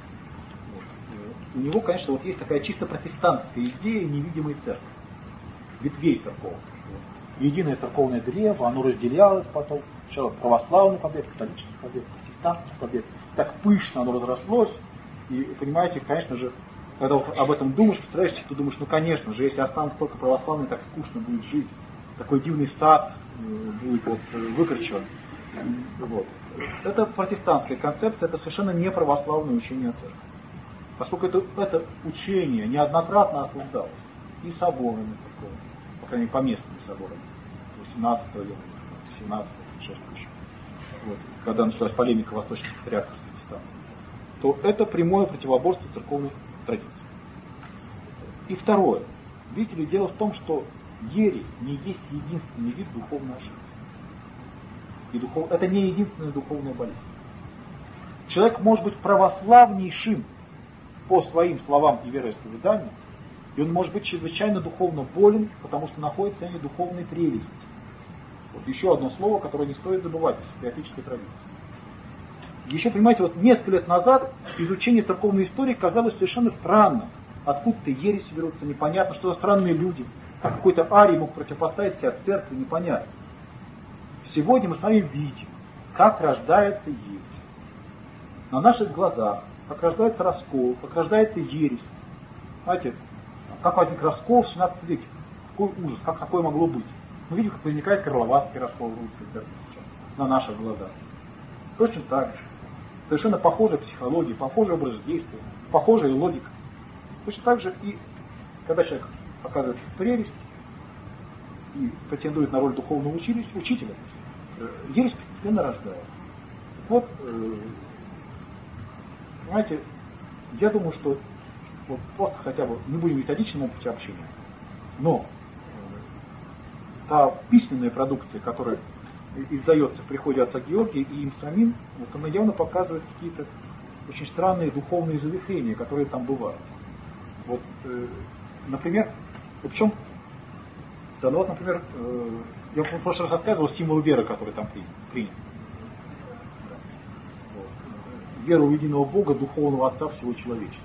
у него, конечно, вот есть такая чисто протестантская идея невидимой церкви, ветвей церковных. Единое церковное древо, оно разделялось потом, сначала православный побег, католический побег, протестантский побег. Так пышно оно разрослось, и, понимаете, конечно же, когда вот об этом думаешь, представляешь, ты думаешь, ну, конечно же, если останутся только православные, так скучно будет жить. Такой дивный сад будет вот выкорчеван. Вот. Это протестантская концепция, это совершенно не православное учение о церкви. Поскольку это учение неоднократно осуждалось и соборами церковными, по крайней мере, поместными соборами, 18 века, 17 6 еще. Вот. Когда началась полемика восточных патриархов с протестантами, то это прямое противоборство церковной традиции. И второе. Видите ли, дело в том, что ересь не есть единственный вид духовной ошибки. Это не единственная духовная болезнь. Человек может быть православнейшим по своим словам и вероисповеданию, и он может быть чрезвычайно духовно болен, потому что находится в состоянии духовной прелести. Вот еще одно слово, которое не стоит забывать в теоретической традиции. Еще, понимаете, вот несколько лет назад изучение церковной истории казалось совершенно странным. Откуда-то ересь берутся, непонятно, что за странные люди. Как какой-то арий мог противопоставить себя церкви, непонятно. Сегодня мы с вами видим, как рождается ересь. На наших глазах, как рождается раскол, как рождается ересь. Знаете, как возник раскол в 17 веке. Какой ужас, как такое могло быть. Мы видим, как возникает Карловацкий раскол в русской церкви сейчас, на наших глазах. Точно так же. Совершенно похожая психология, похожий образ действия, похожая логика. Точно так же и когда человек оказывается в прелести и претендует на роль духовного учителя, ересь постепенно рождается. Вот, понимаете, я думаю, что вот просто хотя бы не будем методичным опыте общения, но та письменная продукция, которая издается в приходе отца Георгия и им самим, вот она явно показывает какие-то очень странные духовные завихрения, которые там бывают. Вот, например, причем, да, ну вот, например, я в прошлый раз рассказывал символ веры, который там принят. Вот. Вера в единого Бога, духовного Отца всего человечества.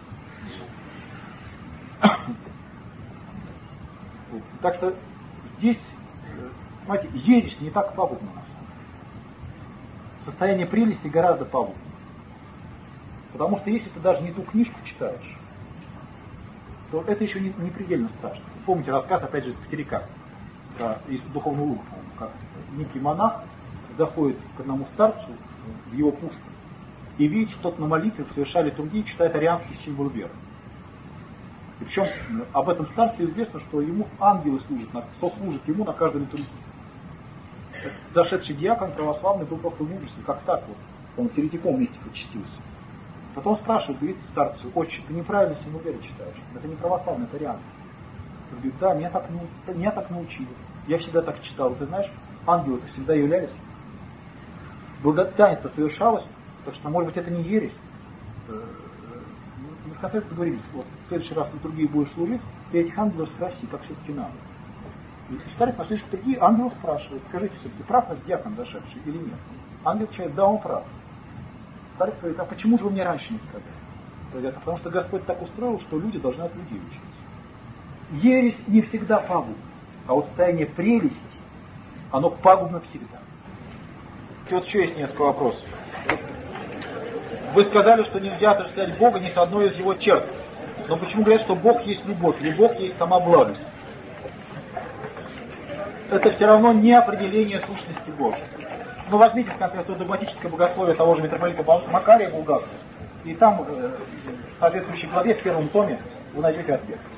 Вот. Так что здесь, понимаете, ересь не так пагубно на самом деле. Состояние прелести гораздо пагубнее. Потому что если ты даже не ту книжку читаешь, то это еще не предельно страшно. Помните рассказ, опять же, из Петерика, из Духовного Лука, как некий монах заходит к одному старцу в его пустыню и видит, что тот на молитве, совершая литургию, читает арианский символ веры. И причем об этом старце известно, что ему ангелы сослужат ему на каждой литургии. Зашедший диакон православный был просто в ужасе, как так вот, он с еретиком вместе почтился. Потом спрашивает, говорит старцу: отче, ты неправильно символ веры читаешь, это не православный, это арианский. Он говорит: да, меня так научили, я всегда так читал. Ты знаешь, ангелы-то всегда являлись, благодатание-то совершалось, так что, может быть, это не ересь. Мы в конце договорились, вот в следующий раз в литургии будешь служить, ты этих ангелов спроси, как все-таки надо. И старец на следующей литургии ангелов спрашивает: скажите, все-таки прав наш диакон зашедший или нет? Ангел отвечает: да, он прав. Старец говорит: а почему же вы мне раньше не сказали? Потому что Господь так устроил, что люди должны от людей учиться. Ересь не всегда пагубна, а вот состояние прелести, оно пагубно всегда. И вот еще есть несколько вопросов. Вы сказали, что нельзя отождествлять Бога ни с одной из его черт. Но почему говорят, что Бог есть любовь, или Бог есть сама благость? Это все равно не определение сущности Божьей. Ну, возьмите, в конце концов, догматическое богословие того же митрополита Макария Булгакова, и там, в соответствующей главе, в первом томе, вы найдете ответ.